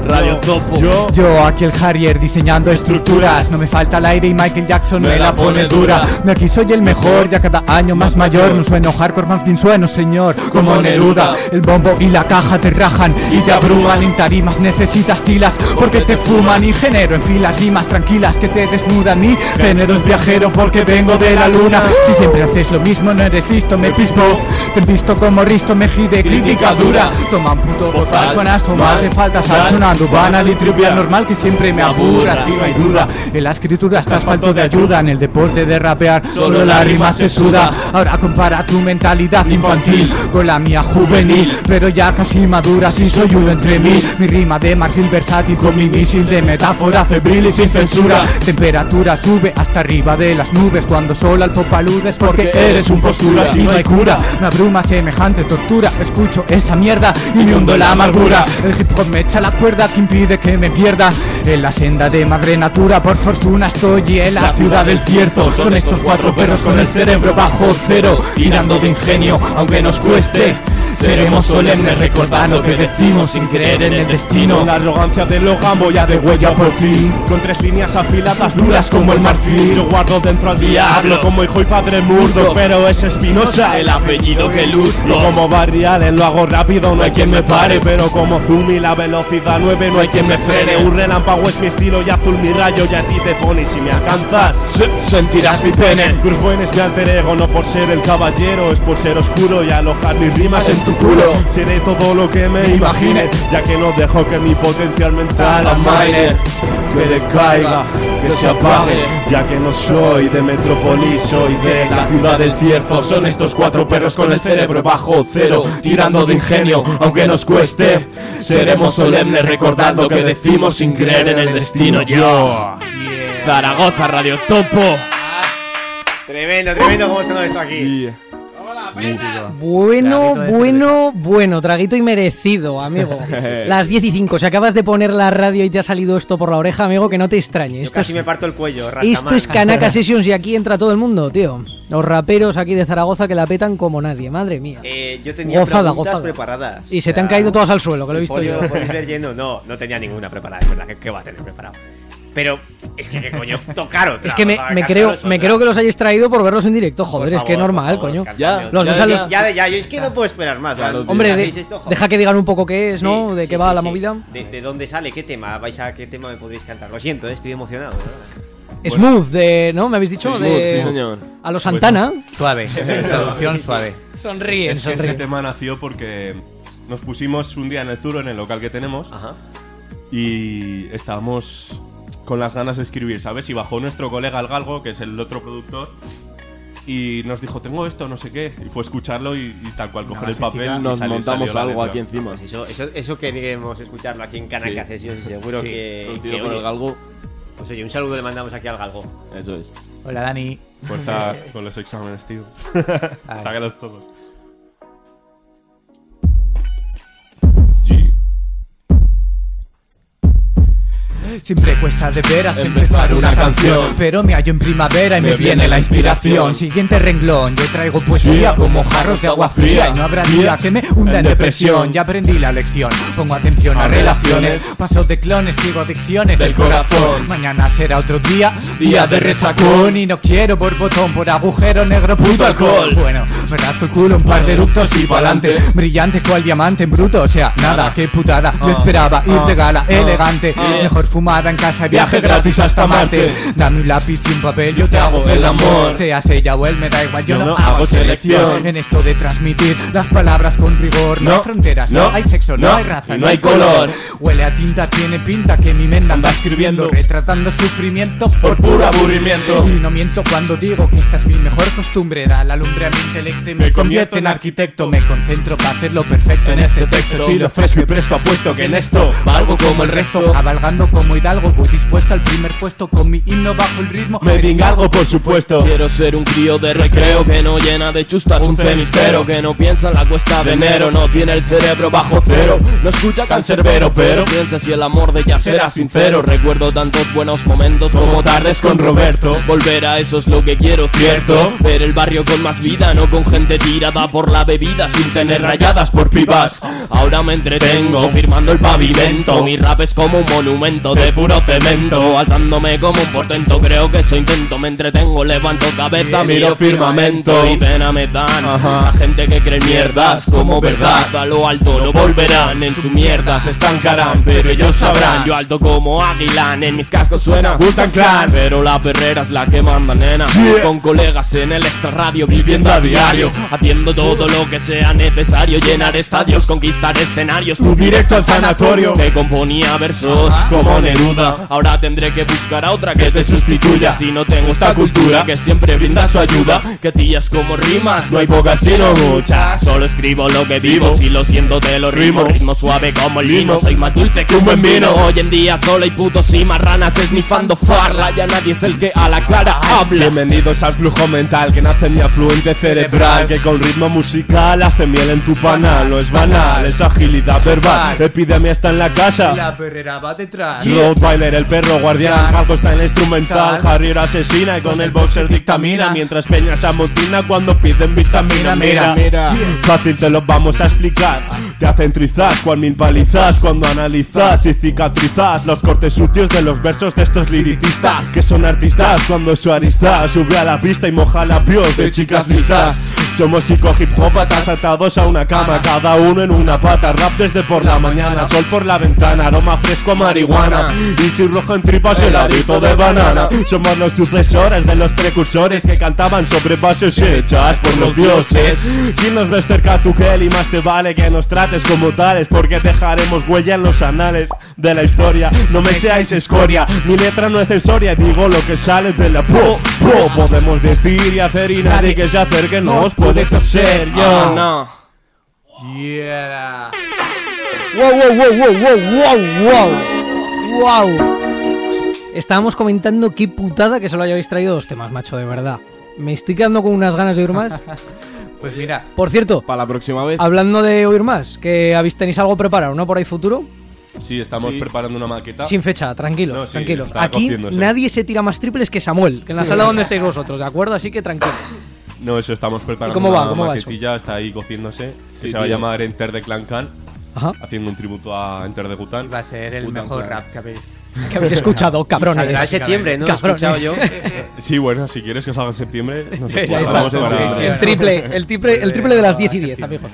Radio Topo. Yo, Yo, aquí el Harrier diseñando estructuras. No me falta el aire y Michael Jackson me, me la pone dura. De aquí soy el mejor, ya cada año más mayor. No sueno hardcore, más bien sueno señor, como Neruda. El bombo y la caja te rajan y te abruman. En tarimas necesitas tilas porque te fuman. Y genero en filas rimas tranquilas que te desnudan. Mi género es viajero porque vengo de la luna. Si siempre haces lo mismo no eres listo, me pismo. Te he visto como Risto Mejide, crítica dura. Toma un puto bozal, suenas tu madre, falta sal sonando banal y trivial normal que siempre me aburra, si no hay duda. En la escritura estás falto de ayuda, en el deporte de rapear solo la rima se suda. Ahora compara tu mentalidad infantil con la mía juvenil, pero ya casi madura, si soy uno entre mil. Mi rima de marfil versátil con mi misil de metáfora febril y sin censura. Temperatura sube hasta arriba de las nubes cuando solo al pop aludes porque eres un postura, si no hay cura. Me abruma semejante tortura, escucho esa mierda y me hundo la amargura. El hip hop me echa la cuerda que impide que me pierda en la senda de madre natura. Por fortuna estoy en la ciudad del cierzo. Son estos cuatro perros con el cerebro bajo cero, tirando de ingenio aunque nos cueste. Seremos solemnes recordando que decimos sin creer en el destino. La arrogancia de los gambos ya de huella por ti. Con tres líneas afiladas duras como el marfil. Yo guardo dentro al diablo como hijo y padre murdo, pero es Espinosa el apellido que luzco. Yo como Barry Allen lo hago rápido, no hay quien me pare. Pero como Zumi la velocidad nueve no hay quien me frene. Un relámpago es mi estilo y azul mi rayo, y a ti te pone y si me alcanzas Se sentirás mi pene. Bruce Wayne es mi alter ego, no por ser el caballero, es por ser oscuro y alojar mis rimas en tu culo. Seré todo lo que me imagine, ya que no dejo que mi potencial mental amaine. Que decaiga, que se apague, ya que no soy de Metrópolis, soy de la ciudad del cierzo. Son estos cuatro perros con el cerebro bajo cero, tirando de ingenio aunque nos cueste. Seremos solemnes recordando que decimos sin creer en el destino. Yo, Zaragoza, Radio Topo. Tremendo, tremendo cómo se nos esto aquí. Bueno, bueno, bueno, traguito y merecido, amigo. Sí, sí, sí. Las diez y cinco, si acabas de poner la radio y te ha salido esto por la oreja, amigo, que no te extrañe. Yo Esto casi es, me parto el cuello, Rastaman. esto es Kanaka Sessions y aquí entra todo el mundo, tío. Los raperos aquí de Zaragoza que la petan como nadie, madre mía. Eh, yo tenía Gozada, preguntas gozada. preparadas. Y se te han caído todas al suelo, que lo he visto yo. ¿Podéis ver lleno? No, no tenía ninguna preparada, es verdad. ¿Qué, qué va a tener preparado? Pero es que, ¿qué coño? Tocar otra. Es que me, otra, me cantar creo otra. me creo que los hayáis traído por verlos en directo, joder, Por es que favor, normal, por favor, coño. cantadme Los otra. dos a los- Ya, ya, yo es que no puedo esperar más. Claro, ¿vale? Hombre, ¿Hacéis de- esto? Joder. deja que digan un poco qué es, ¿no? Sí, De sí, qué va sí, la sí. movida. ¿De, de dónde sale? ¿Qué tema? ¿Vais a qué tema me podréis cantar? Lo siento, eh, estoy emocionado, de verdad. Smooth, de, ¿no? ¿Me habéis dicho? Sí, de, smooth, sí, señor. A los Santana. Suave, traducción suave. Sonríen, Es que este sonríen. tema nació porque nos pusimos un día en el Zuro, en el local que tenemos, Ajá. y estábamos con las ganas de escribir, ¿sabes? Y bajó nuestro colega El Galgo, que es el otro productor, y nos dijo, tengo esto, no sé qué, y fue a escucharlo y, y tal cual, coger el papel y Nos salió- montamos salió la algo letra. aquí encima. Pues eso, eso, eso queremos escucharlo aquí en Kanaka Sí. Sessions y seguro Sí, que, producido que, por oye, el Galgo. Pues oye, un saludo le mandamos aquí al Galgo. Eso es. Hola Dani. Fuerza con los exámenes, tío. Ay. Sácalos todos. Siempre cuesta de veras empezar una canción, pero me hallo en primavera y me viene la inspiración. Siguiente renglón, yo traigo poesía como jarros de agua fría y no habrá día que me hunda en depresión. Ya aprendí la lección, pongo atención a relaciones, paso de clones, sigo adicciones del corazón. Mañana será otro día, día de resacón, y no quiero por botón, por agujero negro, puto alcohol. Bueno, me rasco el culo, un par de eructos y pa'lante, brillante cual diamante en bruto, o sea, nada, qué putada. Yo esperaba ir de gala, elegante, mejor fumada en casa y viaje gratis hasta Marte. Dame un lápiz y un papel, yo te hago el amor. Seas ella o él, me da igual, yo no hago selección. En esto de transmitir las palabras con rigor, no hay fronteras, no hay sexo, no hay raza, no hay color. Huele a tinta, tiene pinta que mi mente anda escribiendo, retratando sufrimiento por puro aburrimiento. Y no miento cuando digo que esta es mi mejor costumbre, da la lumbre a mi intelecto y me convierte en arquitecto. Me concentro para hacerlo perfecto en este texto, estilo fresco y presto, apuesto que en esto valgo como el resto, cabalgando como como Hidalgo, voy dispuesto al primer puesto con mi himno bajo el ritmo. Me algo, por supuesto. Quiero ser un crío de recreo que no llena de chustas un cenicero, que no piensa en la cuesta de enero, no tiene el cerebro bajo cero, no escucha cancerbero, pero piensa si el amor de ella será sincero. Recuerdo tantos buenos momentos como tardes con Roberto. Volver a eso es lo que quiero, cierto. Ver el barrio con más vida, no con gente tirada por la bebida sin tener rayadas por pibas. Ahora me entretengo firmando el pavimento. Mi rap es como un monumento de puro cemento, alzándome como un portento. Creo que eso intento, me entretengo, levanto cabeza, miro firmamento y pena me dan la gente que cree mierdas como verdad. A lo alto lo volverán, en su mierda se estancarán, pero ellos sabrán. Yo alto como Aguilán, en mis cascos suena Wu-Tang Clan, pero la perrera es la que manda, nena. Yeah. Con colegas en el extra radio, viviendo a diario, haciendo todo lo que sea necesario. Llenar estadios, conquistar escenarios, tu directo al tanatorio. Me componía versos como Neruda, ahora tendré que buscar a otra que te sustituya. Si no tengo esta cultura que siempre brinda su ayuda, que tías como rimas, no hay pocas sino muchas. Solo escribo lo que vivo, si lo siento te lo rimo. Ritmo suave como el vino, soy más dulce que un buen vino. Hoy en día solo hay putos y marranas esnifando farla, ya nadie es el que a la clara habla. Bienvenidos al flujo mental que nace en mi afluente cerebral, que con ritmo musical hace miel en tu panal. No es banal, es agilidad verbal, epidemia está en la casa, la perrera va detrás. Rottweiler, el perro guardián, Falco está en la instrumental, Harrier asesina y con el boxer dictamina, mientras Peña se amotina cuando piden vitamina. Mira, mira, fácil te lo vamos a explicar. Te hacen trizas, cual mil palizas cuando analizas y cicatrizas los cortes sucios de los versos de estos liricistas, que son artistas cuando su arista sube a la pista y moja labios de chicas lisas. Somos psico hip hopatas atados a una cama, cada uno en una pata. Rap desde por la mañana, sol por la ventana, aroma fresco a marihuana y si rojo en tripas heladito de banana. Somos los sucesores de los precursores que cantaban sobre bases hechas por los dioses. Si nos ves cerca tu Kelly, más te vale que nos trates como tales, porque dejaremos huella en los anales de la historia. No me seáis escoria, mi letra no es censoria, digo lo que sale de la po, po. Podemos decir y hacer y nadie que se acerque nos puede toser. Yo oh, no. Yeah. Wow, wow, wow, wow, wow, wow, wow. Estábamos comentando qué putada que solo hayáis traído dos temas, macho, de verdad. Me estoy quedando con unas ganas de oír más. Pues mira, por cierto, para la próxima vez, hablando de oír más, que habéis tenéis algo preparado, ¿no? Por ahí futuro. Sí, estamos sí. preparando una maqueta. Sin fecha, tranquilos, no, sí, tranquilos. Aquí cociéndose. Nadie se tira más triples que Samuel, que en la sala donde estáis vosotros, ¿de acuerdo? Así que tranquilo. No, eso estamos preparando. ¿Cómo va? Una ¿Cómo maquetilla, va está ahí cociéndose. Sí, que se tío. va a llamar Enter the Clan Can. Ajá. Haciendo un tributo a Enter the Gutan. Va a ser el Wu-Tang mejor Clan. rap que habéis Que habéis escuchado, cabrones. Saldrá en septiembre, ¿no? Lo he escuchado yo. Sí, bueno, si quieres que salga en septiembre, nos Ya está, esforzamos para... el triple, el triple, el triple de las diez y diez, amigos.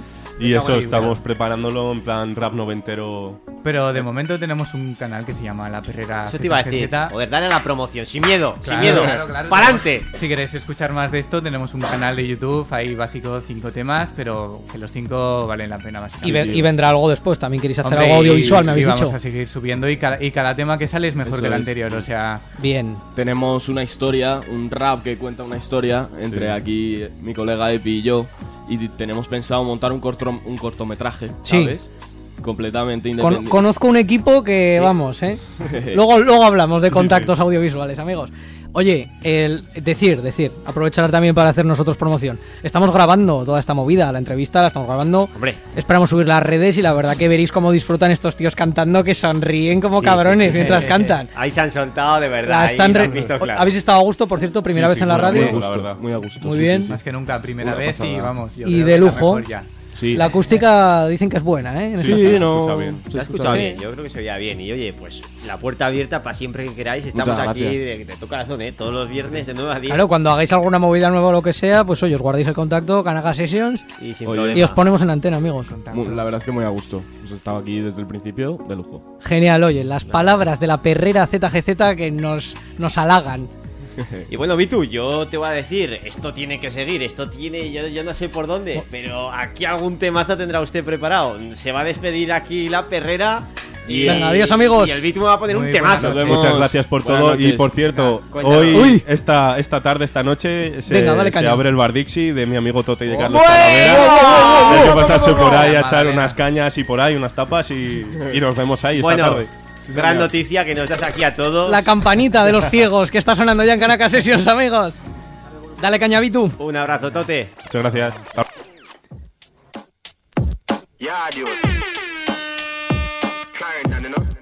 Y eso, estamos preparándolo en plan rap noventero. Pero de momento tenemos un canal que se llama La Perrera. Eso te iba a decir. Joder, dale a la promoción, sin miedo, Claro, sin miedo. claro, claro. ¡Pa'lante! Si queréis escuchar más de esto, tenemos un canal de YouTube, ahí básico cinco temas, pero que los cinco valen la pena Y, básicamente. ve- y vendrá algo después, también queréis hacer Hombre, algo audiovisual, me y habéis vamos dicho. a seguir subiendo y cada, y cada tema que sale es mejor Eso que el es. anterior, o sea... Bien. tenemos una historia, un rap que cuenta una historia entre Sí. aquí mi colega Epi y yo, y tenemos pensado montar un, corto, un cortometraje, Sí. ¿sabes? Completamente Con- independiente. conozco un equipo que, Sí. vamos, ¿eh? luego, luego hablamos de contactos audiovisuales, amigos. Oye, el decir, decir, aprovechar también para hacer nosotros promoción. Estamos grabando toda esta movida, la entrevista la estamos grabando. Hombre. Esperamos subir las redes y la verdad que veréis cómo disfrutan estos tíos cantando, que sonríen como Sí, cabrones sí, sí. mientras cantan. Ahí se han soltado de verdad. La ahí están se re- han visto claro. ¿Habéis estado a gusto, por cierto? Primera Sí, vez sí, en la muy radio. a gusto, la verdad. Muy a gusto. Muy sí, bien. sí, sí. Más que nunca, primera Una vez y pasada. vamos. Yo Y creo de que la lujo. mejor ya. Sí. La acústica dicen que es buena, ¿eh? En Sí, esta sí, sala. no. escucha bien. Se ha escuchado bien, yo creo que se oía bien. Y oye, pues la puerta abierta para siempre que queráis. Estamos Muchas aquí gracias. de, de todo corazón, ¿eh? Todos los viernes de nueve a diez. Claro, cuando hagáis alguna movida nueva o lo que sea, pues oye, os guardéis el contacto, Canaga Sessions, Y sin Oye. problema. y os ponemos en antena, amigos. Muy- la verdad es que muy a gusto. Hemos estado aquí desde el principio, de lujo. Genial, oye, las palabras de la perrera Z G Z que nos, nos halagan. Y bueno, Vitu, yo te voy a decir, esto tiene que seguir, esto tiene, yo, yo no sé por dónde, pero aquí algún temazo tendrá usted preparado. Se va a despedir aquí la perrera. Y, Venga, adiós, amigos. Y el Vitu me va a poner Muy un buenas temazo. noches. Muchas gracias por Buenas todo. noches. Y por cierto, Venga, cuéntanos. hoy, Uy. esta, esta tarde, esta noche, se, Venga, dale se caña. abre el Bar Dixie de mi amigo Tote y de Carlos ¡Buey! Talavera. Hay que pasarse por ahí a echar Madalena. unas cañas y por ahí, unas tapas y, y nos vemos ahí esta Bueno, tarde. Gran noticia que nos das aquí a todos. La campanita de los ciegos que está sonando ya en Kanaka Sessions, amigos. Dale caña, Vitu. Un abrazo, Tote. Muchas gracias. Yeah, dude. Clarendon, you know?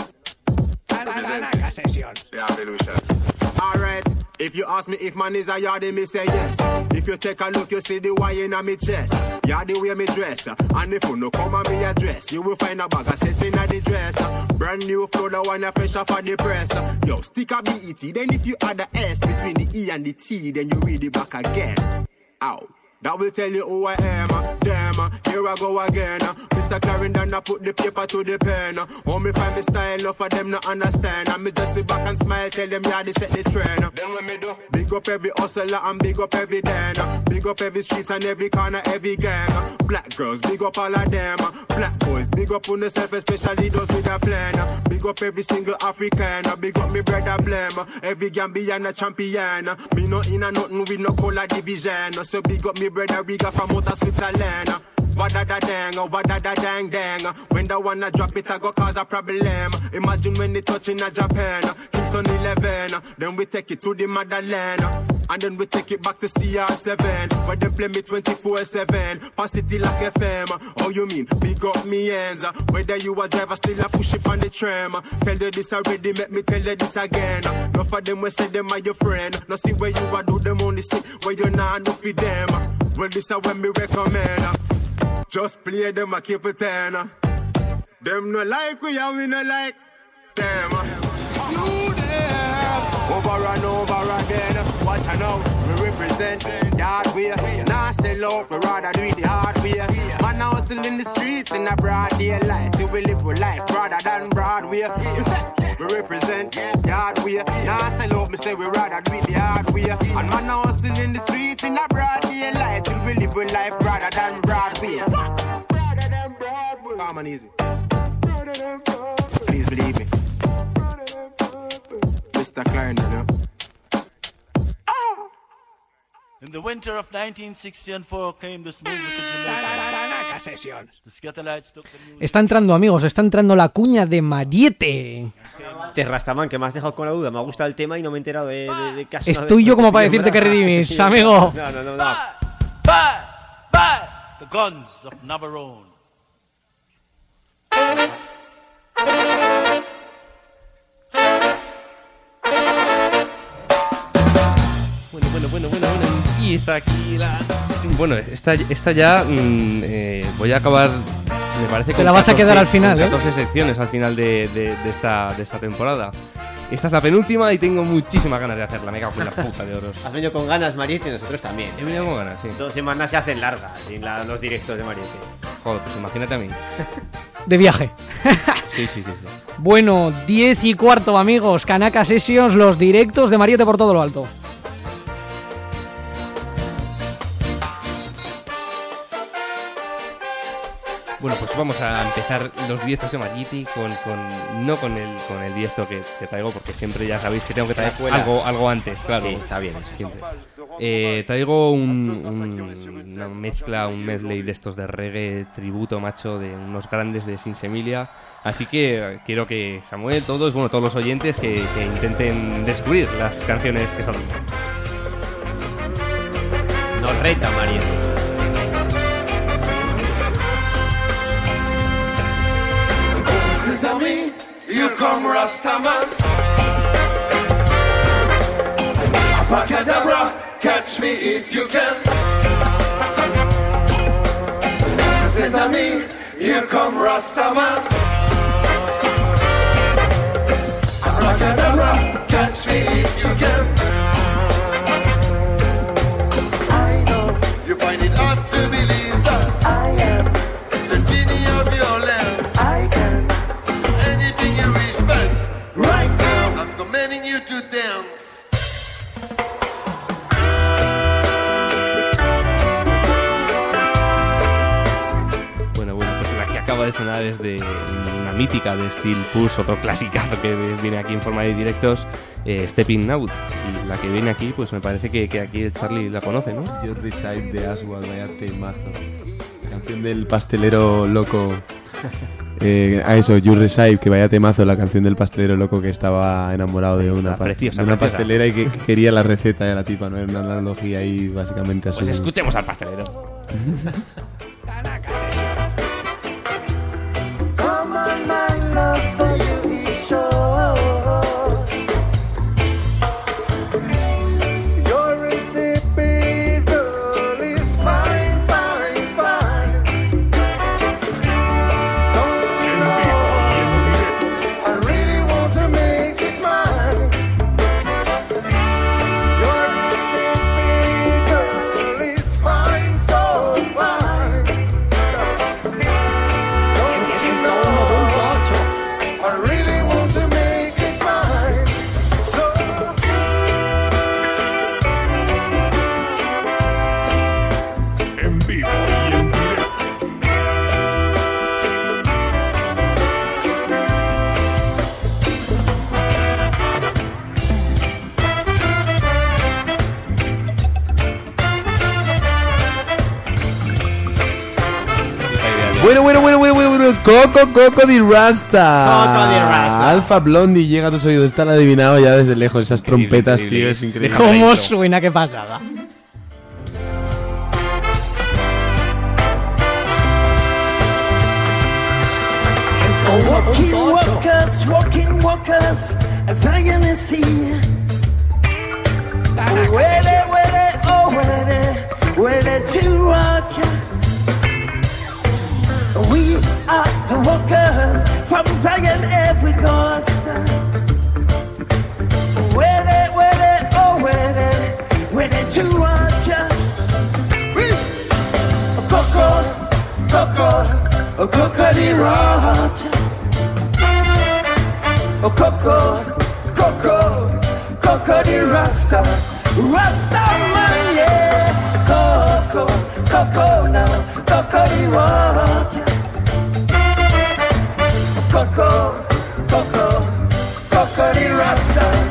Kanaka Sessions. Yeah, Delusion. Alright, if you ask me if man is a yardie, me say yes. If you take a look, you see the wire in my chest. Yeah, the way me dress. And if you no come and me address, you will find a bag of sense in the dress. Brand new flow, the one a fresh off of the press. Yo, stick a B E T, then if you add the S between the E and the T, then you read it back again. Ow. That will tell you who I am, damn, here I go again. Mister Clarendon, I put the paper to the pen. Oh, me find me style, enough for them not understand. And me just sit back and smile, tell them, yeah, they set the trend. Then when me do, big up every hustler and big up every den. Big up every streets and every corner, every gang. Black girls, big up all of them. Black boys, big up on themselves, especially those with a plan. Big up every single African, big up me brother Blem. Every Gambian a champion. Me no in a nothing with no color division. So big up me brother Riga from Motor Switzerland. Wada da dang, wada da dang dang. When the one a drop it, I go cause a problem. Imagine when they touch in a Japan. Kingston eleven, then we take it to the motherland. And then we take it back to C R seven, where them play me twenty-four seven. Pass city like F M. Oh, you mean big up me hands? Whether you a driver, still a push it on the tram. Tell you this already, make me tell you this again. No for them we say them are your friend. No see where you a do them only see where you not know for them. Well, this is when me recommend. Just play them a keep it ten. Them no like we and we no like them. Slew them over and over again. Watch out now, we represent yard way. Nah sell out, we rather do it the hard way. Man now hustle in the streets in a broad daylight. We live with life rather than Broadway. We say we represent yard way. Nah sell out, me say we rather do it the hard way. And man now hustle in the streets in a broad daylight. We live with life rather than Broadway. Rather than Broadway. Calm and easy. Please believe me. Mister Clarendon, you know? In the winter of nineteen sixty-four came this movie to Jamaica. The Skatalites took the music. Está entrando, amigos, está entrando la cuña de Mariette. Te Rastaman, que me has dejado con la duda. Me ha gustado el tema y no me he enterado de, de, de casi nada. Estoy yo como para decirte que redimis, amigo. No, no, no, no. Bye, bye, the guns of Navarone. Bueno, bueno, bueno, bueno, bueno, empieza aquí la... Bueno, esta, esta ya mmm, eh, voy a acabar, me parece que... Te la vas a quedar al final, ¿eh? catorce secciones al final de, de, de, esta, de esta temporada. Esta es la penúltima y tengo muchísimas ganas de hacerla, me cago en la puta de oros. Has venido con ganas, Mariette, y nosotros también. He venido con ganas, sí. Dos semanas se hacen largas sin la, los directos de Mariette. Joder, pues imagínate a mí. De viaje. Sí, sí, sí, sí. Bueno, diez y cuarto, amigos. Kanaka Sessions, los directos de Mariette por todo lo alto. Bueno, pues vamos a empezar los directos de Mariette con, con no con el con el directo que, que traigo, porque siempre ya sabéis que tengo que traer algo algo antes, claro. Sí, está bien eso. Siempre. Eh, traigo un, un, una mezcla, un medley de estos de reggae tributo, macho, de unos grandes de Sinsemilia. Así que quiero que Samuel, todos, bueno, todos los oyentes que, que intenten descubrir las canciones que son. Nos reta Mariette. Sesame, here come Rastaman. Apacadabra, catch me if you can. Sesame, here come Rastaman. Apacadabra, catch me if you can. Eyes on. You find it hard to believe that I am the genie of your land. I can. Anything you respect, right now, I'm commanding you to dance. Bueno, bueno, pues la que acaba de sonar es de una mítica de Steel Pulse, otro clasicazo que viene aquí en forma de directos, eh, Stepping Out. Y la que viene aquí, pues me parece que, que aquí el Charlie la conoce, ¿no? Your Decide de Aswad, vaya temazo. Canción del pastelero loco. Eh, a eso, You Reside, que vaya temazo, la canción del pastelero loco que estaba enamorado de una, pa- preciosa, de una preciosa. pastelera y que, que quería la receta de la tipa, ¿no? Era una analogía ahí básicamente a su... Pues escuchemos al pastelero. Come on, my love for you is sure. Your recipe, girl, is fine, fine, fine. Don't you know, I really want to make it mine. Your recipe, girl, is fine, so fine. Don't you know, I really want to make it mine. So En vivo y en directo. Bueno, bueno, bueno, bueno, bueno, bueno. Coco, Coco di Rasta. Coco di Rasta. Alfa Blondie llega a tus oídos. Están adivinado ya desde lejos. Esas trompetas, tío, es increíble. ¿Cómo suena? ¿Qué pasada? walking walkers, walking walkers, Zion is here. Wele, wele, oh wele, wele to rock. We are the walkers from Zion every coast. Wele, wele, oh wele, wele to rock. Coco, Coco, Coco di rock. Oh, Coco, Coco, Coco di Rasta, Rasta man, yeah. Coco, Coco now, Coco di rock. Coco, Coco, Coco di Rasta.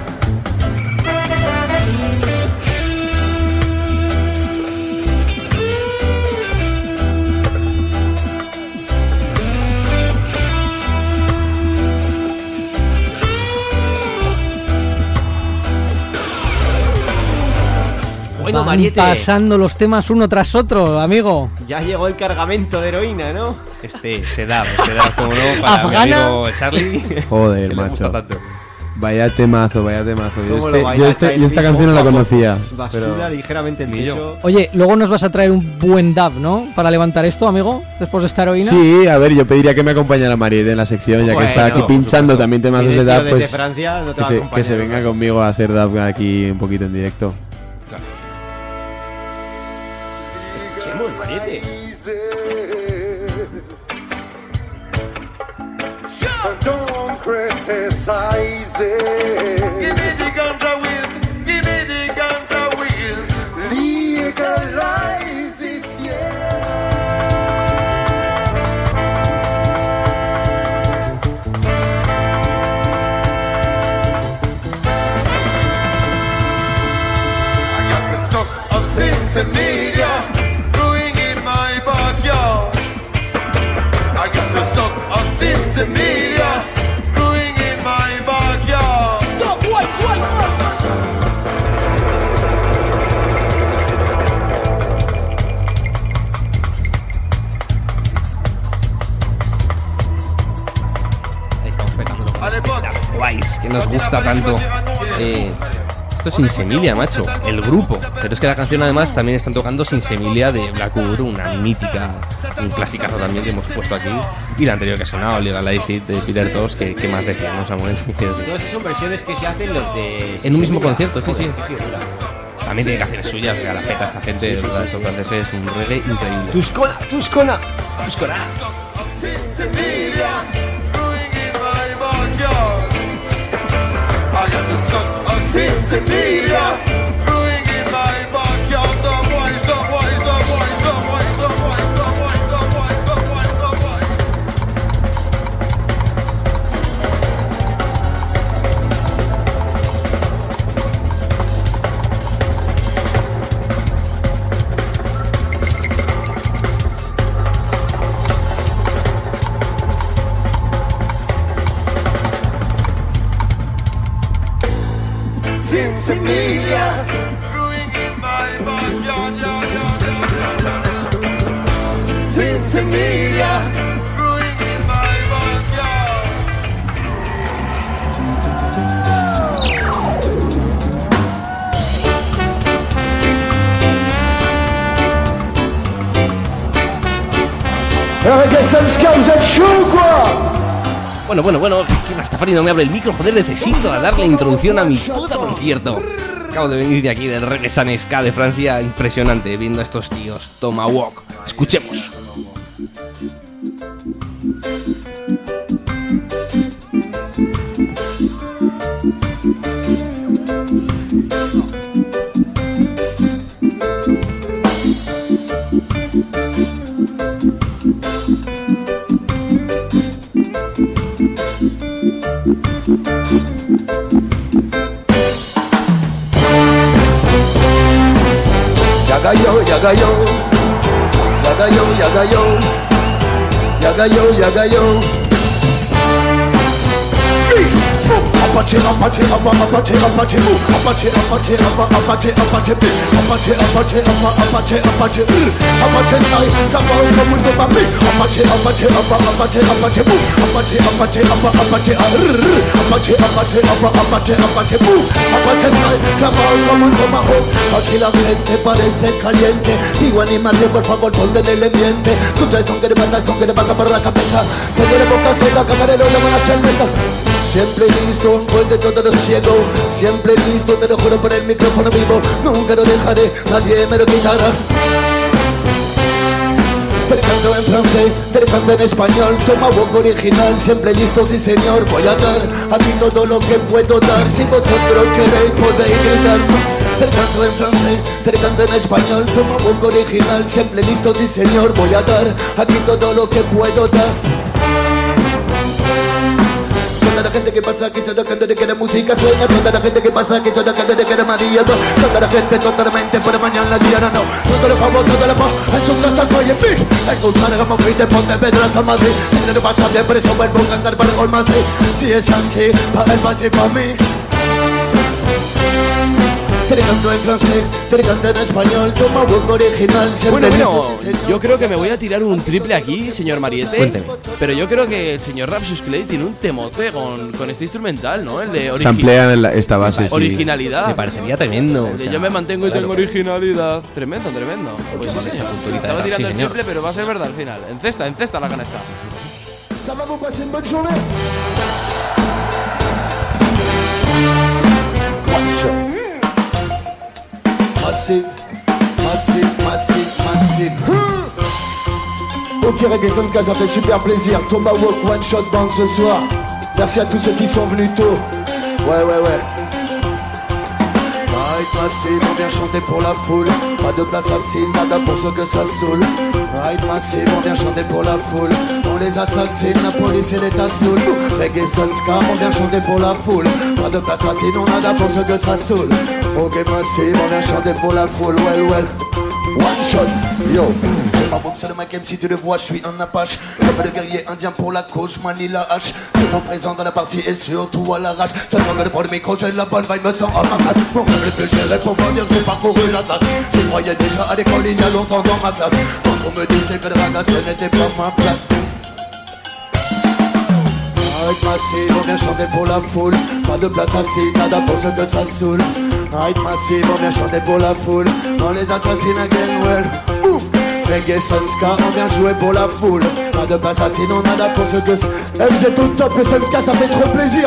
Bueno, Van Mariette, pasando los temas uno tras otro, amigo. ya llegó el cargamento de heroína, ¿no? Este, este da, este da, como no, para mi ¿Afgana? amigo Charlie. Joder, que le gusta macho. tanto. Vaya temazo, vaya temazo. Yo, ¿Cómo este- lo baila? yo, este- Cae yo esta el canción no la ritmo, conocía. Bascula Pero... ligeramente en Ni yo. piso. Oye, luego nos vas a traer un buen dub, ¿no? Para levantar esto, amigo, después de esta heroína. Sí, a ver, yo pediría que me acompañara Mariette en la sección, ya que Bueno, está aquí por pinchando también temazos de Directo dub, desde pues Francia, no te que va a se, acompañar, que se venga ¿no? conmigo a hacer dub aquí un poquito en directo. Escuchemos, Mariette. Don't criticize it. Give me the ganja wheel. Give me the ganja wheel. Legalize it, yeah. I got the stock of sins and media brewing in my backyard. I got the stock of sins and media brewing in my backyard. Stop, wait, wait, Guays, que nos gusta tanto. Eh, esto es Insemilia, macho, el grupo. Pero es que la canción además también están tocando Insemilia de Blackwood, una mítica, un clasicazo también que hemos puesto aquí. Y la anterior que ha sonado, Legalize It de Peter Tosh, que, que más decía, ¿no, Samuel? Todas estas son versiones que se hacen los de... En un mismo Mira, concierto, sí, sí. joder, qué figura. También tiene canciones suyas, que la peta esta gente, Sí, sí, ¿verdad? sí, Estos sí. franceses, un reggae increíble. Tuscona, Tuscona, Tuscona. sins and media brewing in my backyard. I got the stock of sins and media brewing in my backyard. The boys, the boys, the boys, the boys, the boys, the boys, the boys, the boys, the boys. Sensimilia, growing in my backyard, yard, yard, yard, yard, yard. Sensimilia, growing in my backyard. Bueno, bueno, bueno, que Rastafari no me abre el micro, joder, necesito darle introducción a mi puto concierto. Acabo de venir de aquí, del Reggae San Ska de Francia, impresionante, viendo a estos tíos. Tomahawk, escuchemos. Yaga yo, yaga yo, yaga yo, yaga yo, yaga yo, yaga yo. Apache, Apache, Apache, Apache, Apache, Apache, Apache, Apache, Apache, Apache, Apache, Apache, Apache, style, come on, come with the papi. Apache, Apache, Apache, Apache, Apache, Apache, Apache, Apache, Apache, Apache, Apache, Apache, Apache, style, come on, come on, come on. Aquí la gente parece caliente. Digo, anímate, por favor, ponte en el ambiente. Escucha el son que le pasa, son que le pasa por la cabeza. Que tiene boca seca, camarero, le van a hacer mesa. Siempre listo, pues de todo lo ciego. Siempre listo, te lo juro por el micrófono vivo. Nunca lo dejaré, nadie me lo quitará. Te canto en francés, te canto en español. Tomahawk original, siempre listo, sí señor. Voy a dar aquí todo lo que puedo dar. Si vosotros queréis podéis gritar. Te canto en francés, te canto en español. Tomahawk original, siempre listo, sí señor. Voy a dar aquí todo lo que puedo dar. Toda la gente que pasa aquí se da cuenta de que la música suena. Toda la gente que pasa aquí se da cuenta de que la María. Toda la gente totalmente por mañana la tierra no. Todo lo favor, todo lo favor, en su casa coye bitch. Escuchar como free de Ponte Pedro hasta Madrid. Si no pasa de preso vuelvo a cantar para el más. Si es así, para el valle y para mí. Te canto en francés, te canto en español. Tomahawk original, siempre. Bueno, bueno, yo creo que me voy a tirar un triple aquí, señor Mariette. Cuénteme. Pero yo creo que el señor Rapsus Clay tiene un temote con, con este instrumental, ¿no? El de Se emplea en la- esta base, sí. originalidad. Me parecería tremendo. El de o sea, yo me mantengo y claro. tengo originalidad. Tremendo, tremendo. Pues sí, señor. Estaba sí, tirando el señor. triple, pero va a ser verdad al final. En cesta, en cesta la gana está. Ça va vous passer une bonne journée. Massive, massive, massive, massive. Ok, Reggae Sunska, ça fait super plaisir. Tomahawk One Shot Band ce soir. Merci à tous ceux qui sont venus tôt. Ouais, ouais, ouais. Right, massive, on vient chanter pour la foule. Pas de place assassine, nada pour ceux que ça saoule. Right, massive, on vient chanter pour la foule. On les assassine, la police et l'état saoule. Reggae Sunska, on vient chanter pour la foule. Pas de place assassine, on nada pour ceux que ça saoule. Ok, massive, on vient chanter pour la foule. Well, well. One shot, yo. J'ai ma boxe sur le mic, même si tu le vois, je suis un apache. Comme le guerrier indien pour la cause, je manie la hache. Tout en présent dans la partie et surtout à l'arrache. Ça me pour le micro, j'ai la bonne vibe, me sens à ma place. Mon rêve le plus cher est pour me dire, j'ai parcouru la place. Je croyais déjà à l'école il y a longtemps dans ma classe. Quand on me disait que le raga, ce n'était pas ma place. Avec massive, on vient chanter pour la foule. Pas de place assise, nada pour ceux que ça saoule. Avec massive, on vient chanter pour la foule. On les assassine again, well. Ouh. Reggae Sunska, on vient jouer pour la foule. Pas de place assise, on nada pour ceux que... Eh, vous êtes au top, le Sunska, ça fait trop plaisir.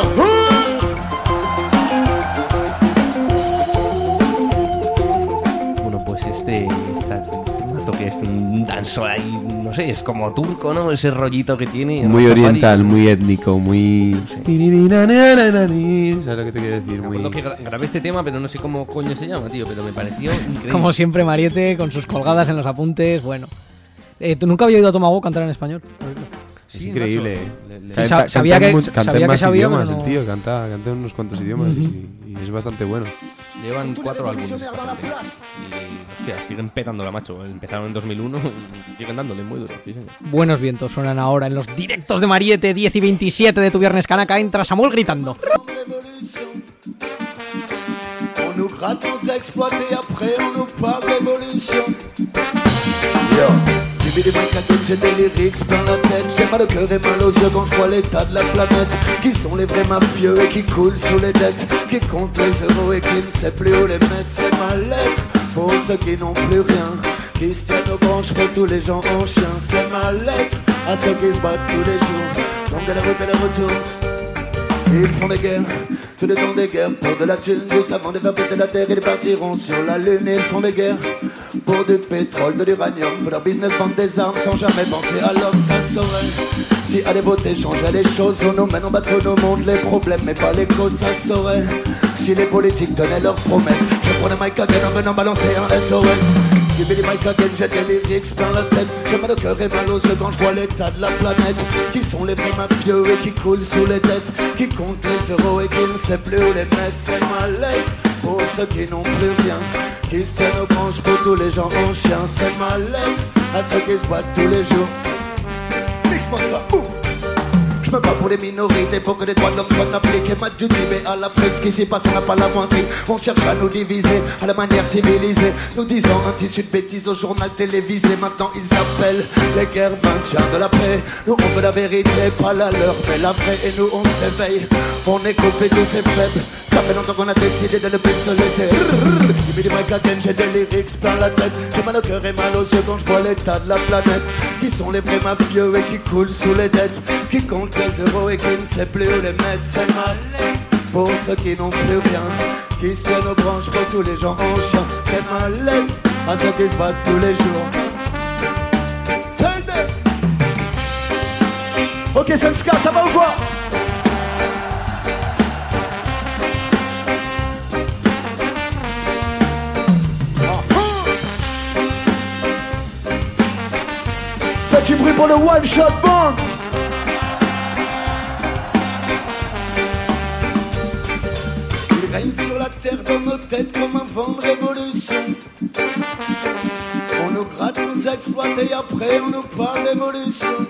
Bueno, pues este, esta, temazo que es un dancehall ahí, no sé, es como turco, ¿no? Ese rollito que tiene. Muy Rastafari. oriental, muy étnico, muy... ¿Sabes lo que te quiero decir? Me Muy... acuerdo que gra- grabé este tema, pero no sé cómo coño se llama, tío, pero me pareció increíble. Como siempre, Mariette, con sus colgadas en los apuntes, bueno. Eh, ¿Tú nunca habías oído a Tomahawk cantar en español? Es increíble. Le- le- Canta- Sa- sabía canta en que- mu- sabía canta en que más sabía, idiomas pero el no- tío, canta, canta en unos cuantos idiomas y, y es bastante bueno. Llevan cuatro álbumes. esta gente. Y, hostia, siguen petándola, macho. Empezaron en dos mil uno y siguen dándole muy duro. Sí, señor. Buenos vientos suenan ahora en los directos de Mariette, diez y veintisiete de tu Viernes Canaca. Entra Samuel gritando. On gratte, nous exploite et après on nous parle d'évolution. Yo, j'ai vu des mecs à qui j'ai des lyrics plein la tête. J'ai mal au cœur et mal aux yeux quand je vois l'état de la planète. Qui sont les vrais mafieux et qui coulent sous les dettes, qui comptent les euros et qui ne sait plus où les mettre. C'est ma lettre pour ceux qui n'ont plus rien, qui se tiennent aux branches pour tous les gens en chien. C'est ma lettre à ceux qui se battent tous les jours. Donc de la route et le retour. Ils font des guerres, tout le temps des guerres pour de la thune. Juste avant de faire péter la terre, ils partiront sur la lune. Ils font des guerres pour du pétrole, de l'uranium, pour leur business, vendre des armes sans jamais penser à l'homme. Ça saurait si à des beautés changeaient les choses. On nous mène en bateau, nous montre les problèmes mais pas les causes. Ça saurait si les politiques tenaient leurs promesses. Je prenais Mike Hagen en venant balancer un S O S. J'ai vu les Mike Hagen, j'ai des lyrics plein la tête. J'ai mal au cœur et mal aux yeux quand je vois l'état de la planète. Qui sont les vrais mafieux et qui coulent sous les dettes, qui comptent les euros et qui ne sait plus où les mettre. C'est ma lettre pour ceux qui n'ont plus rien, qui se tiennent aux branches pour tous les gens en chien. C'est ma lettre à ceux qui se battent tous les jours. Fixe-moi ça, boum. Je me bats pour les minorités, pour que les droits de l'homme soient appliqués. Pas du Tibet à l'Afrique, ce qui s'y passe, on n'a pas la moindre. On cherche à nous diviser, à la manière civilisée, nous disant un tissu de bêtises au journal télévisé. Maintenant ils appellent les guerres maintien de la paix. Nous on veut la vérité, pas la leur, mais la vraie. Et nous on s'éveille, on est coupé tous ces faibles. Ça fait longtemps qu'on a décidé de ne plus se laisser. J'ai mis des Mike Hagen, j'ai des lyrics plein la tête. J'ai mal au cœur et mal aux yeux quand je vois l'état de la planète. Qui sont les vrais mafieux et qui coulent sous les dettes, qui comptent les euros et qui ne sait plus où les mettre. C'est mal pour ceux qui n'ont plus rien, qui se tiennent aux branches pour tous les gens en chien. C'est ma lettre à ceux qui se battent tous les jours. Ok Senska, ça va ou quoi? Faites du bruit pour le One Shot Band. Il règne sur la terre dans nos têtes comme un vent de révolution. On nous gratte, nous exploite et après on nous parle d'évolution.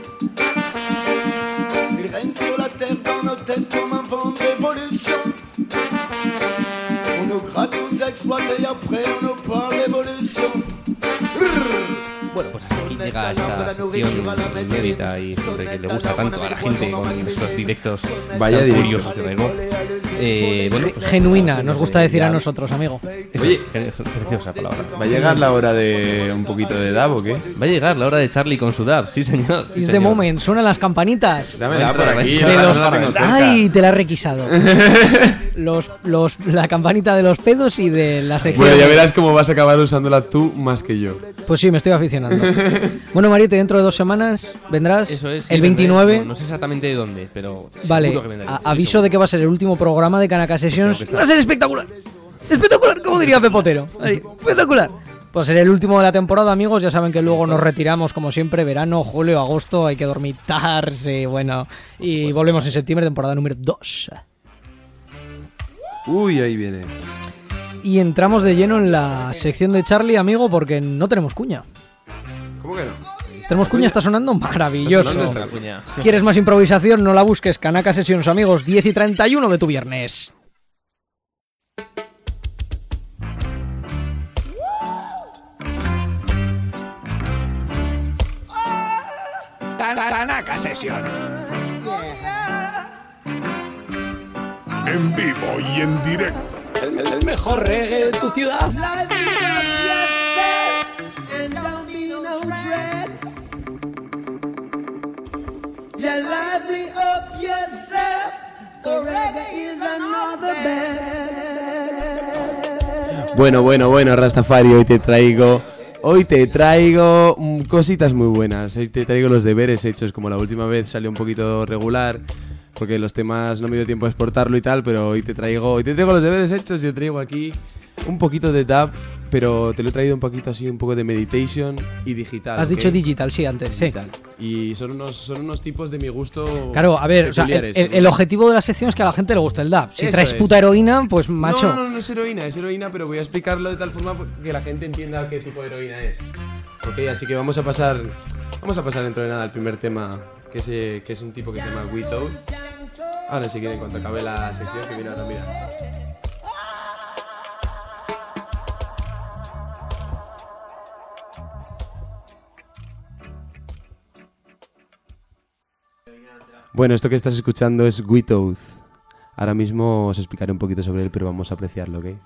Il règne sur la terre dans nos têtes comme un vent de révolution. On nous gratte, nous exploite et après on nous parle d'évolution. Bueno, pues aquí llega esta sección inédita y siempre que le gusta tanto a la gente con estos directos Vaya tan directo. curiosos que traigo. Eh, bueno, pues, Genuina, nos gusta decir a nosotros, amigo. Oye, preciosa palabra. ¿Va a llegar la hora de un poquito de dab o qué? Va a llegar la hora de Charlie con su dab, sí señor. Sí, It's the señor. moment, suenan las campanitas. Dame dab por aquí, De no los- la tengo cerca. Ay, te la he requisado. los, los, la campanita de los pedos y de la sección. Bueno, ya verás cómo vas a acabar usándola tú más que yo. Pues sí, me estoy aficionando. Bueno, Mariette, dentro de dos semanas vendrás Eso es, sí, el vendré. veintinueve. No, no sé exactamente de dónde, pero Vale, seguro que vendré. a- aviso de que va a ser el último programa de Kanaka Sessions. Creo que Va a ser espectacular. Espectacular, como diría Pepotero. Ahí, espectacular. Pues será el último de la temporada, amigos. Ya saben que luego nos retiramos, como siempre, verano, julio, agosto. Hay que dormitarse, bueno. Y volvemos en septiembre, temporada número dos. Uy, ahí viene. Y entramos de lleno en la sección de Charlie, amigo, porque no tenemos cuña. ¿Cómo que no? ¿Tenemos cuña? ¿Está sonando? Maravilloso. Está sonando esta cuña. ¿Quieres más improvisación? No la busques. Kanaka Sessions, amigos, diez y treinta y uno de tu viernes. Kanaka Session. En vivo y en directo. El, el- el mejor reggae de tu ciudad. Yeah, lively up yourself. The reggae is another bed. Bueno, bueno, bueno, Rastafari, hoy te traigo... Hoy te traigo mm, cositas muy buenas. Hoy te traigo los deberes hechos, como la última vez salió un poquito regular, porque los temas no me dio tiempo a exportarlo y tal, pero hoy te traigo, hoy te traigo los deberes hechos y te traigo aquí un poquito de dub, pero te lo he traído un poquito así, un poco de meditation y digital. Has ¿ok? dicho digital, sí, antes, sí. Digital. Y son unos, son unos tipos de mi gusto. Claro, a ver, o sea, el, peculiares, el- ¿no? el objetivo de la sección es que a la gente le guste el dub. Si Eso traes es. puta heroína, pues macho. No, no, no, no es heroína, es heroína, pero voy a explicarlo de tal forma que la gente entienda qué tipo de heroína es. Ok, así que vamos a pasar, vamos a pasar dentro de nada al primer tema, que es, eh, que es un tipo que se llama Witoad. Ahora si quieren, en cuanto acabe la sección, que viene ahora, mira. Bueno, esto que estás escuchando es Widowed. Ahora mismo os explicaré un poquito sobre él, pero vamos a apreciarlo, ¿ok?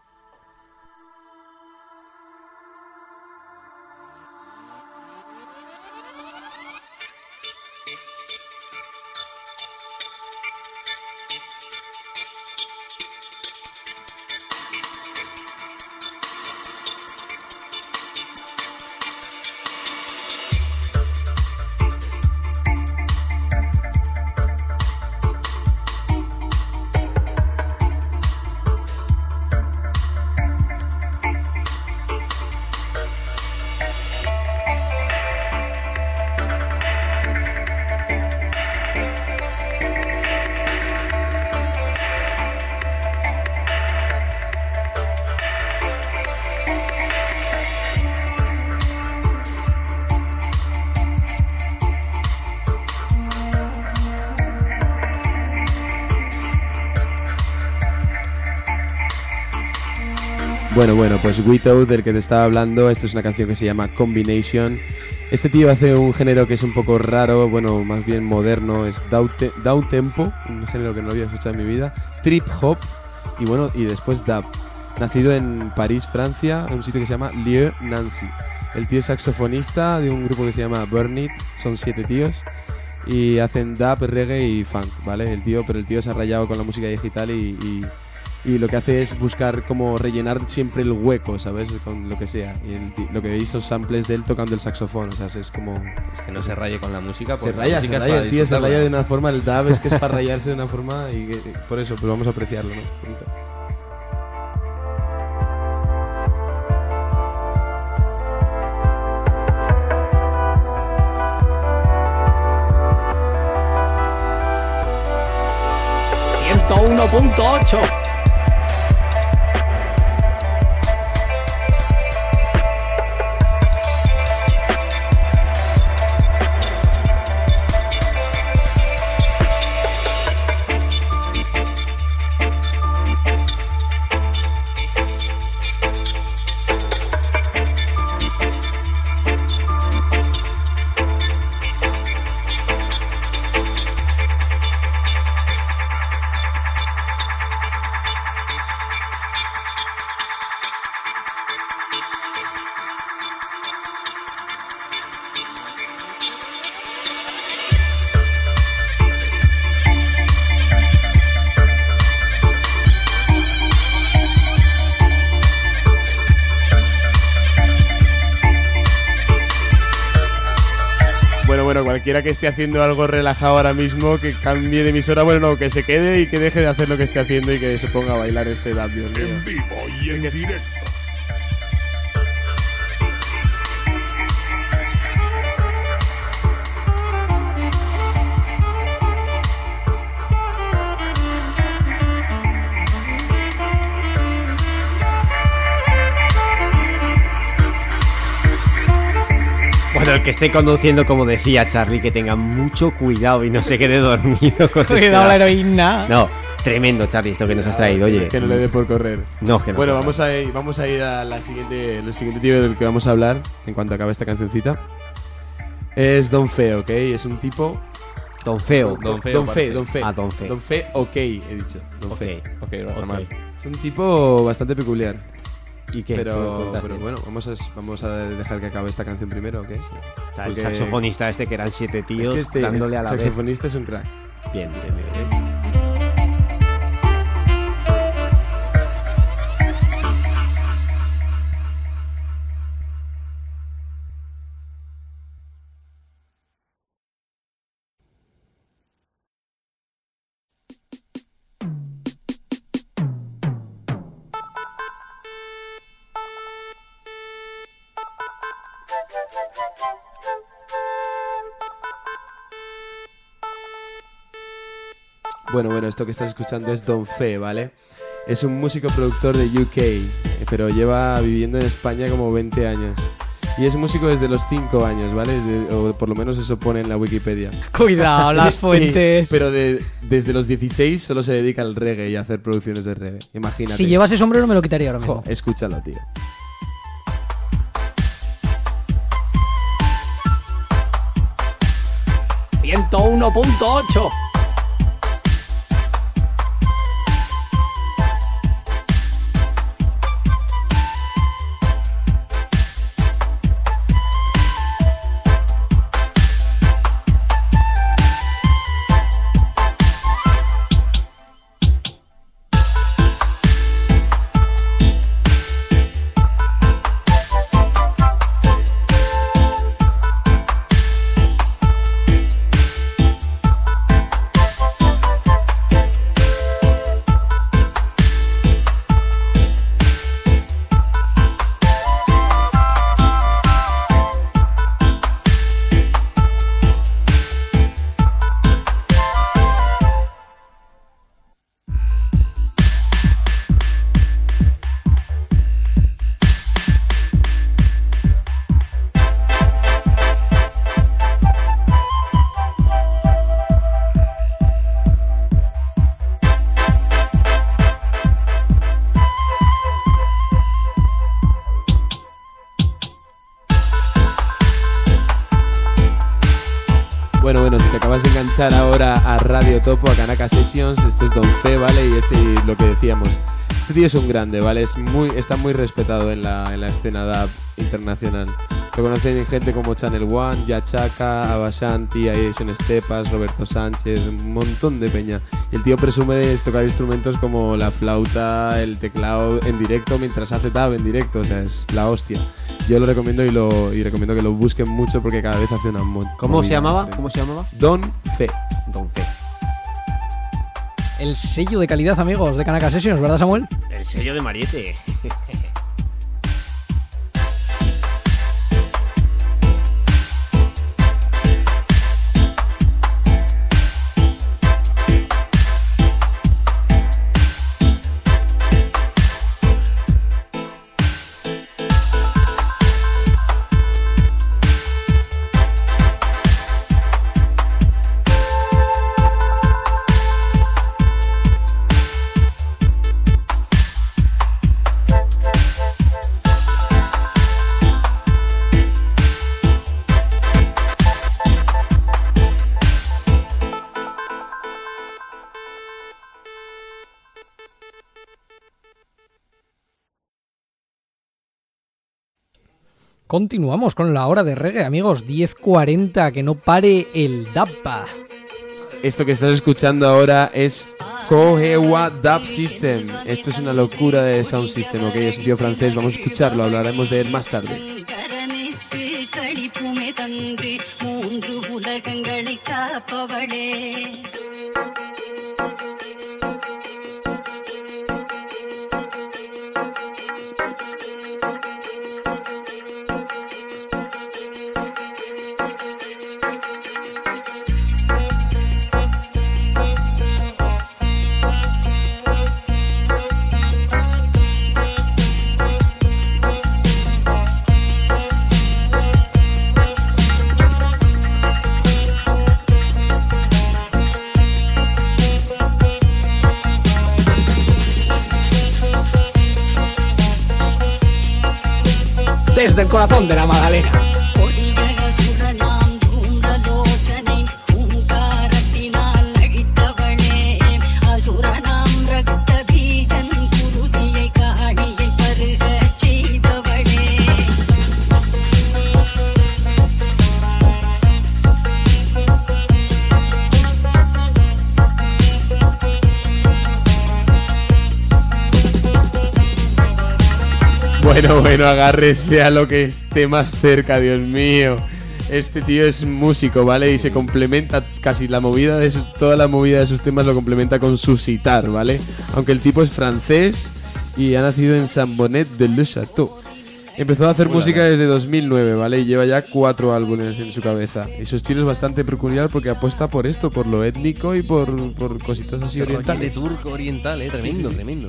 Bueno, bueno, pues Widowed, del que te estaba hablando, esto es una canción que se llama Combination. Este tío hace un género que es un poco raro, bueno, más bien moderno, es down, te down tempo, un género que no había escuchado en mi vida, trip hop y bueno, y después dub. Nacido en París, Francia, en un sitio que se llama Lieu Nancy. El tío es saxofonista de un grupo que se llama Burn It, son siete tíos y hacen dub, reggae y funk, ¿vale? El tío, pero el tío se ha rayado con la música digital y, y Y lo que hace es buscar como rellenar siempre el hueco, ¿sabes? Con lo que sea. Y el tío, lo que veis son samples de él tocando el saxofón. O sea, es como... Es que no se raye con la música. Se raya, se raya. El tío se raya de una forma. El dub es que es para rayarse de una forma y que, por eso, pues vamos a apreciarlo, ¿no? ciento uno punto ocho. Cualquiera que esté haciendo algo relajado ahora mismo, que cambie de emisora, bueno, no, que se quede y que deje de hacer lo que esté haciendo y que se ponga a bailar este dub, Dios mío. En vivo y en directo. Bueno, el que esté conduciendo, como decía Charlie, que tenga mucho cuidado y no se quede dormido con Cuidado la heroína. No, tremendo, Charlie, esto que nos has traído, oye. Que no le dé por correr. No, que no. Bueno, vamos a ir, vamos a ir a la siguiente, el siguiente tío del que vamos a hablar en cuanto acabe esta cancioncita. Es Don Fe, ¿ok? Es un tipo... Don Feo. Don Fe, Don Fe, Don Fe. Ah, Don Fe. Don Fe, ok, he dicho. Don Ok, Fe. Ok, no está mal. Es un tipo bastante peculiar. ¿Y qué? Pero, pero bueno, vamos a, vamos a dejar que acabe esta canción primero, ¿ok? Sí. Está Porque el saxofonista este, que eran siete tíos, es que este dándole es, a la saxofonista vez. es un crack. Bien, bien, bien, bien. Bueno, bueno, esto que estás escuchando es Don Fe, ¿vale? Es un músico productor de U K, pero lleva viviendo en España como veinte años. Y es músico desde los cinco años, ¿vale? Desde, o por lo menos eso pone en la Wikipedia. Cuidado, las fuentes. Pero de, desde los dieciséis solo se dedica al reggae y a hacer producciones de reggae. Imagínate. Si llevase sombrero me lo quitaría ahora mismo. Jo, escúchalo, tío. ciento uno punto ocho. Bueno, bueno, si te acabas de enganchar ahora a Radio Topo, a Kanaka Sessions, esto es Don Fe, ¿vale? Y este, lo que decíamos, este tío es un grande, ¿vale? Es muy, está muy respetado en la, en la escena dub internacional. Lo conocen gente como Channel One, Yachaka, Abashanti, Aison Estepas, Roberto Sánchez, un montón de peña. Y el tío presume de tocar instrumentos como la flauta, el teclado en directo mientras hace dub en directo, o sea, es la hostia. Yo lo recomiendo y lo y recomiendo que lo busquen mucho porque cada vez hace una mon- ¿Cómo se llamaba? diferente. ¿Cómo se llamaba? Don Fe. Don Fe. El sello de calidad, amigos, de Kanaka Sessions, ¿verdad, Samuel? El sello de Mariette. Continuamos con la hora de reggae, amigos. diez cuarenta, que no pare el dappa. Esto que estás escuchando ahora es Kohewa Dub System. Esto es una locura de sound system, ok, es un tío francés, vamos a escucharlo, hablaremos de él más tarde. Desde el corazón de la Magdalena. Bueno, bueno, agárrese a lo que esté más cerca, Dios mío. Este tío es músico, ¿vale? Y se complementa casi la movida de su, toda la movida de sus temas lo complementa con su sitar, ¿vale? Aunque el tipo es francés y ha nacido en Saint-Bonnet de Le Château. Empezó a hacer Hola, música hola. desde dos mil nueve, ¿vale? Y lleva ya cuatro álbumes en su cabeza. Y su estilo es bastante peculiar porque apuesta por esto, por lo étnico y por, por cositas así Ese rollete orientales. turco oriental, eh, tremendo, Sí, sí, sí. tremendo.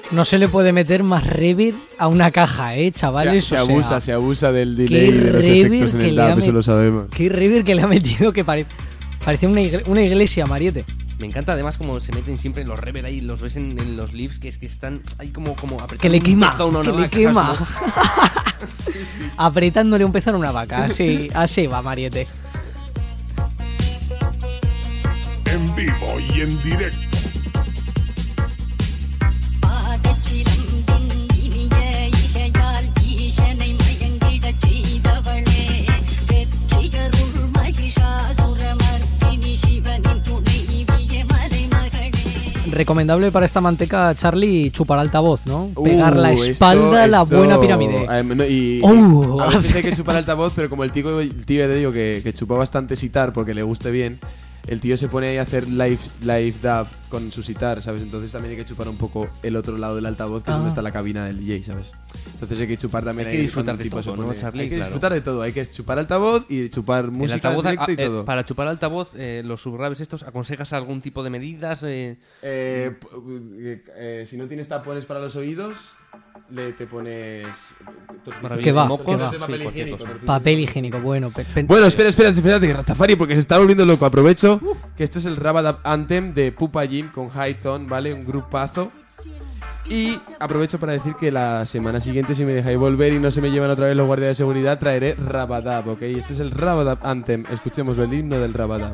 No se le puede meter más reverb a una caja, ¿eh, chavales? Se, se o sea, abusa, se abusa del delay y de los efectos en el D A B, eso lo sabemos. Qué reverb que le ha metido que pare... parecía una, igle... una iglesia, Mariette. Me encanta además como se meten siempre los reverb ahí, los ves en, en los lives, que es que están ahí como, como apretando. Que le quema, un pezón, que ¿no? le quema. sí, sí. Apretándole un pezón a una vaca, así, así va, Mariette. En vivo y en directo. Recomendable para esta manteca, Charlie, chupar altavoz, ¿no? Pegar la espalda a esto, la esto... buena pirámide. Eh, no, y, oh. A veces hay que chupar altavoz, pero como el tío, el tío te digo que, que chupa bastante sitar porque le guste bien, el tío se pone ahí a hacer live, live dub con su sitar, ¿sabes? Entonces también hay que chupar un poco el otro lado del altavoz, que ah. es donde está la cabina del D J, ¿sabes? Entonces hay que chupar también. Hay que disfrutar de tipo todo, ¿no, Charlie? Hay que claro. disfrutar de todo, hay que chupar altavoz y chupar música altavoz, en directo y eh, todo. Para chupar altavoz, eh, los subgraves estos, ¿aconsejas algún tipo de medidas? Eh... Eh, eh, eh, si no tienes tapones para los oídos, le te pones ¿Qué va? mocos, ¿Qué va? papel Sí, higiénico. Papel higiénico, bueno. Pe, pe, bueno, espera, espera, espérate, Rastafari, porque se está volviendo loco. Aprovecho que esto es el Rabadab Anthem de Pupa Jim con High Tone, ¿vale? Un grupazo. Y aprovecho para decir que la semana siguiente, si me dejáis volver y no se me llevan otra vez los guardias de seguridad, traeré Rabadab, ¿ok? Este es el Rabadab Anthem. Escuchemos el himno del Rabadab.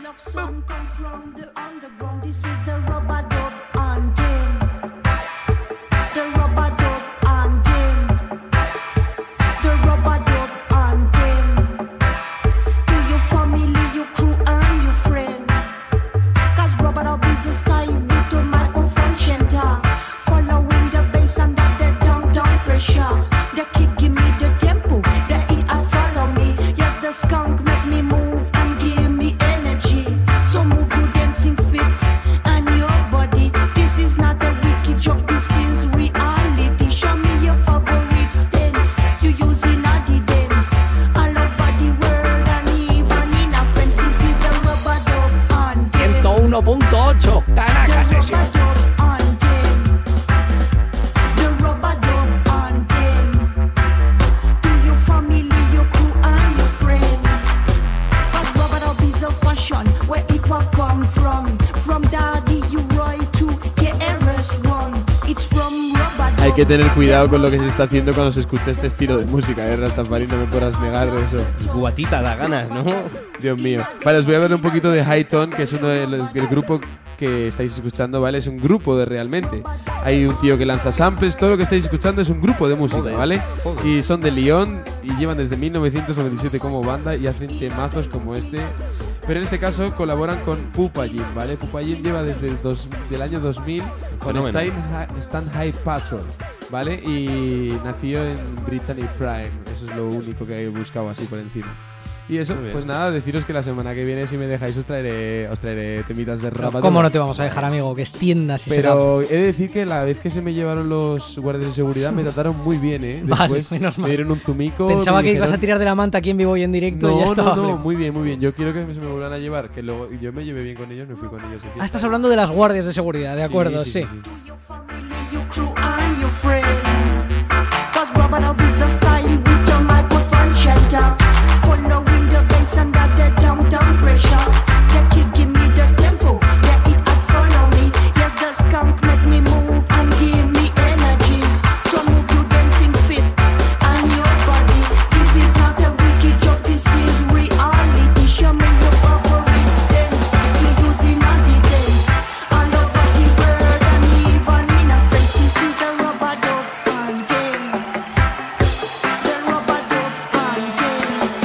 The kick give me the tempo, the it I follow me. Yes, the skunk make me move and give me energy. So move your dancing feet and your body. This is not a wicked joke, this is reality. Show me your favorite stance you use in a the dance. All over the world and even in a friends. This is the rubber dub on ciento uno punto ocho, Tanaka Session. Where it will come from, from Daddy you right to K R S One. It's from Rubber. Hay que tener cuidado con lo que se está haciendo cuando se escucha este estilo de música, ¿eh, Rastafari? No me podrás negar eso. Guatita da ganas, ¿no? Dios mío. Vale, os voy a ver un poquito de High Tone, que es uno del grupo que estáis escuchando, ¿vale? Es un grupo de realmente. Hay un tío que lanza samples, todo lo que estáis escuchando es un grupo de música, Joder, ¿vale? joder. Y son de Lyon y llevan desde mil novecientos noventa y siete como banda y hacen temazos como este. Pero en este caso colaboran con Pupa Jim, ¿vale? Pupa Jim lleva desde el dos, del año dos mil con Stan High, Stan High Patrol, ¿vale? Y nació en Brittany Prime. Eso es lo único que he buscado así por encima. Y eso, pues nada, deciros que la semana que viene, si me dejáis, os traeré, os traeré temitas de rap. ¿Cómo no te vamos a dejar, amigo? Que extiendas y Pero he de decir que la vez que se me llevaron los guardias de seguridad me trataron muy bien, ¿eh? Después vale, menos mal. me dieron un zumico. Pensaba que dijeron... ibas a tirar de la manta aquí en vivo y en directo no, y ya estaba. No, no, muy bien, muy bien. Yo quiero que se me vuelvan a llevar, que luego yo me llevé bien con ellos, me fui con ellos. Ah, estás hablando de las guardias de seguridad, de acuerdo, sí. sí, sí. Following the bass and that the down down pressure. The kick give me the tempo, the it I follow me. Yes, the skunk make me move and give me energy. So move your dancing feet and your body. This is not a wicked joke, this is reality. Show me your favorite stance you use in a the dance. All over the world and even in a friends. This is the rubber dub anthem. The rubber dub anthem.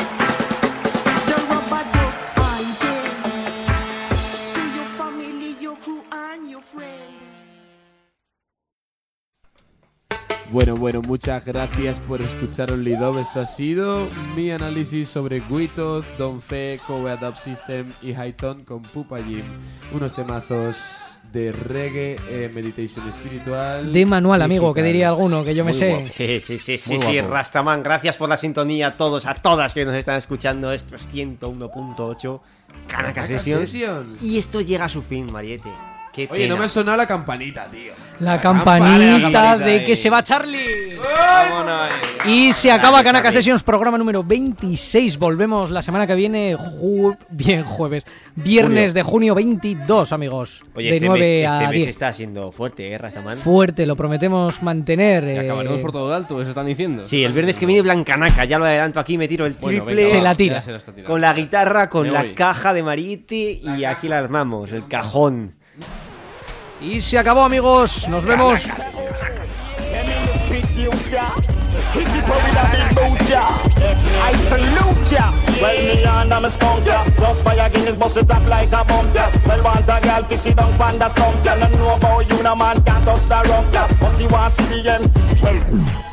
Bueno, bueno, muchas gracias por escuchar Only Dub. Esto ha sido mi análisis sobre Guitoz, Don Fe, Kobe Adapt System y High Tone con Pupa Jim. Unos temazos de reggae, eh, meditation espiritual. De manual, amigo, que diría alguno, que yo me Muy sé. Guapo. Sí, sí, sí, sí, Muy sí, guapo. Rastaman, gracias por la sintonía a todos, a todas que nos están escuchando. Esto es ciento uno punto ocho, Kanaka Kanaka Sessions. Sessions. Y esto llega a su fin, Mariette. Qué Oye, pena. no me ha sonado la campanita, tío. La campanita, la campanita de ahí. que se va Charlie. Vámonos ahí. Y se acaba Dale, Kanaka Charlie. Sessions, programa número veintiséis. Volvemos la semana que viene, ju- bien jueves, viernes Junio. de junio veintidós, amigos. Oye, de este, nueve mes, a este mes diez. está siendo fuerte, ¿eh, Rastaman? Fuerte, lo prometemos mantener. Y eh, acabaremos por todo alto, eso están diciendo. Sí, el viernes que viene Blancanaca, ya lo adelanto aquí, me tiro el Bueno, triple. venga, Se la va, tira. ya se la está tirando. Con la guitarra, con Me la voy. caja de Mariti y aquí la armamos, el cajón. Y se acabó, amigos. Nos vemos. I salute ya. Well, me and I'm a skunk ya. Just by a Guinness, bust it up like a bump ya. Well, want a girl to sit down on the stump ya. No know about you, no man can't touch the rump ya. But she wants to see the end. Well,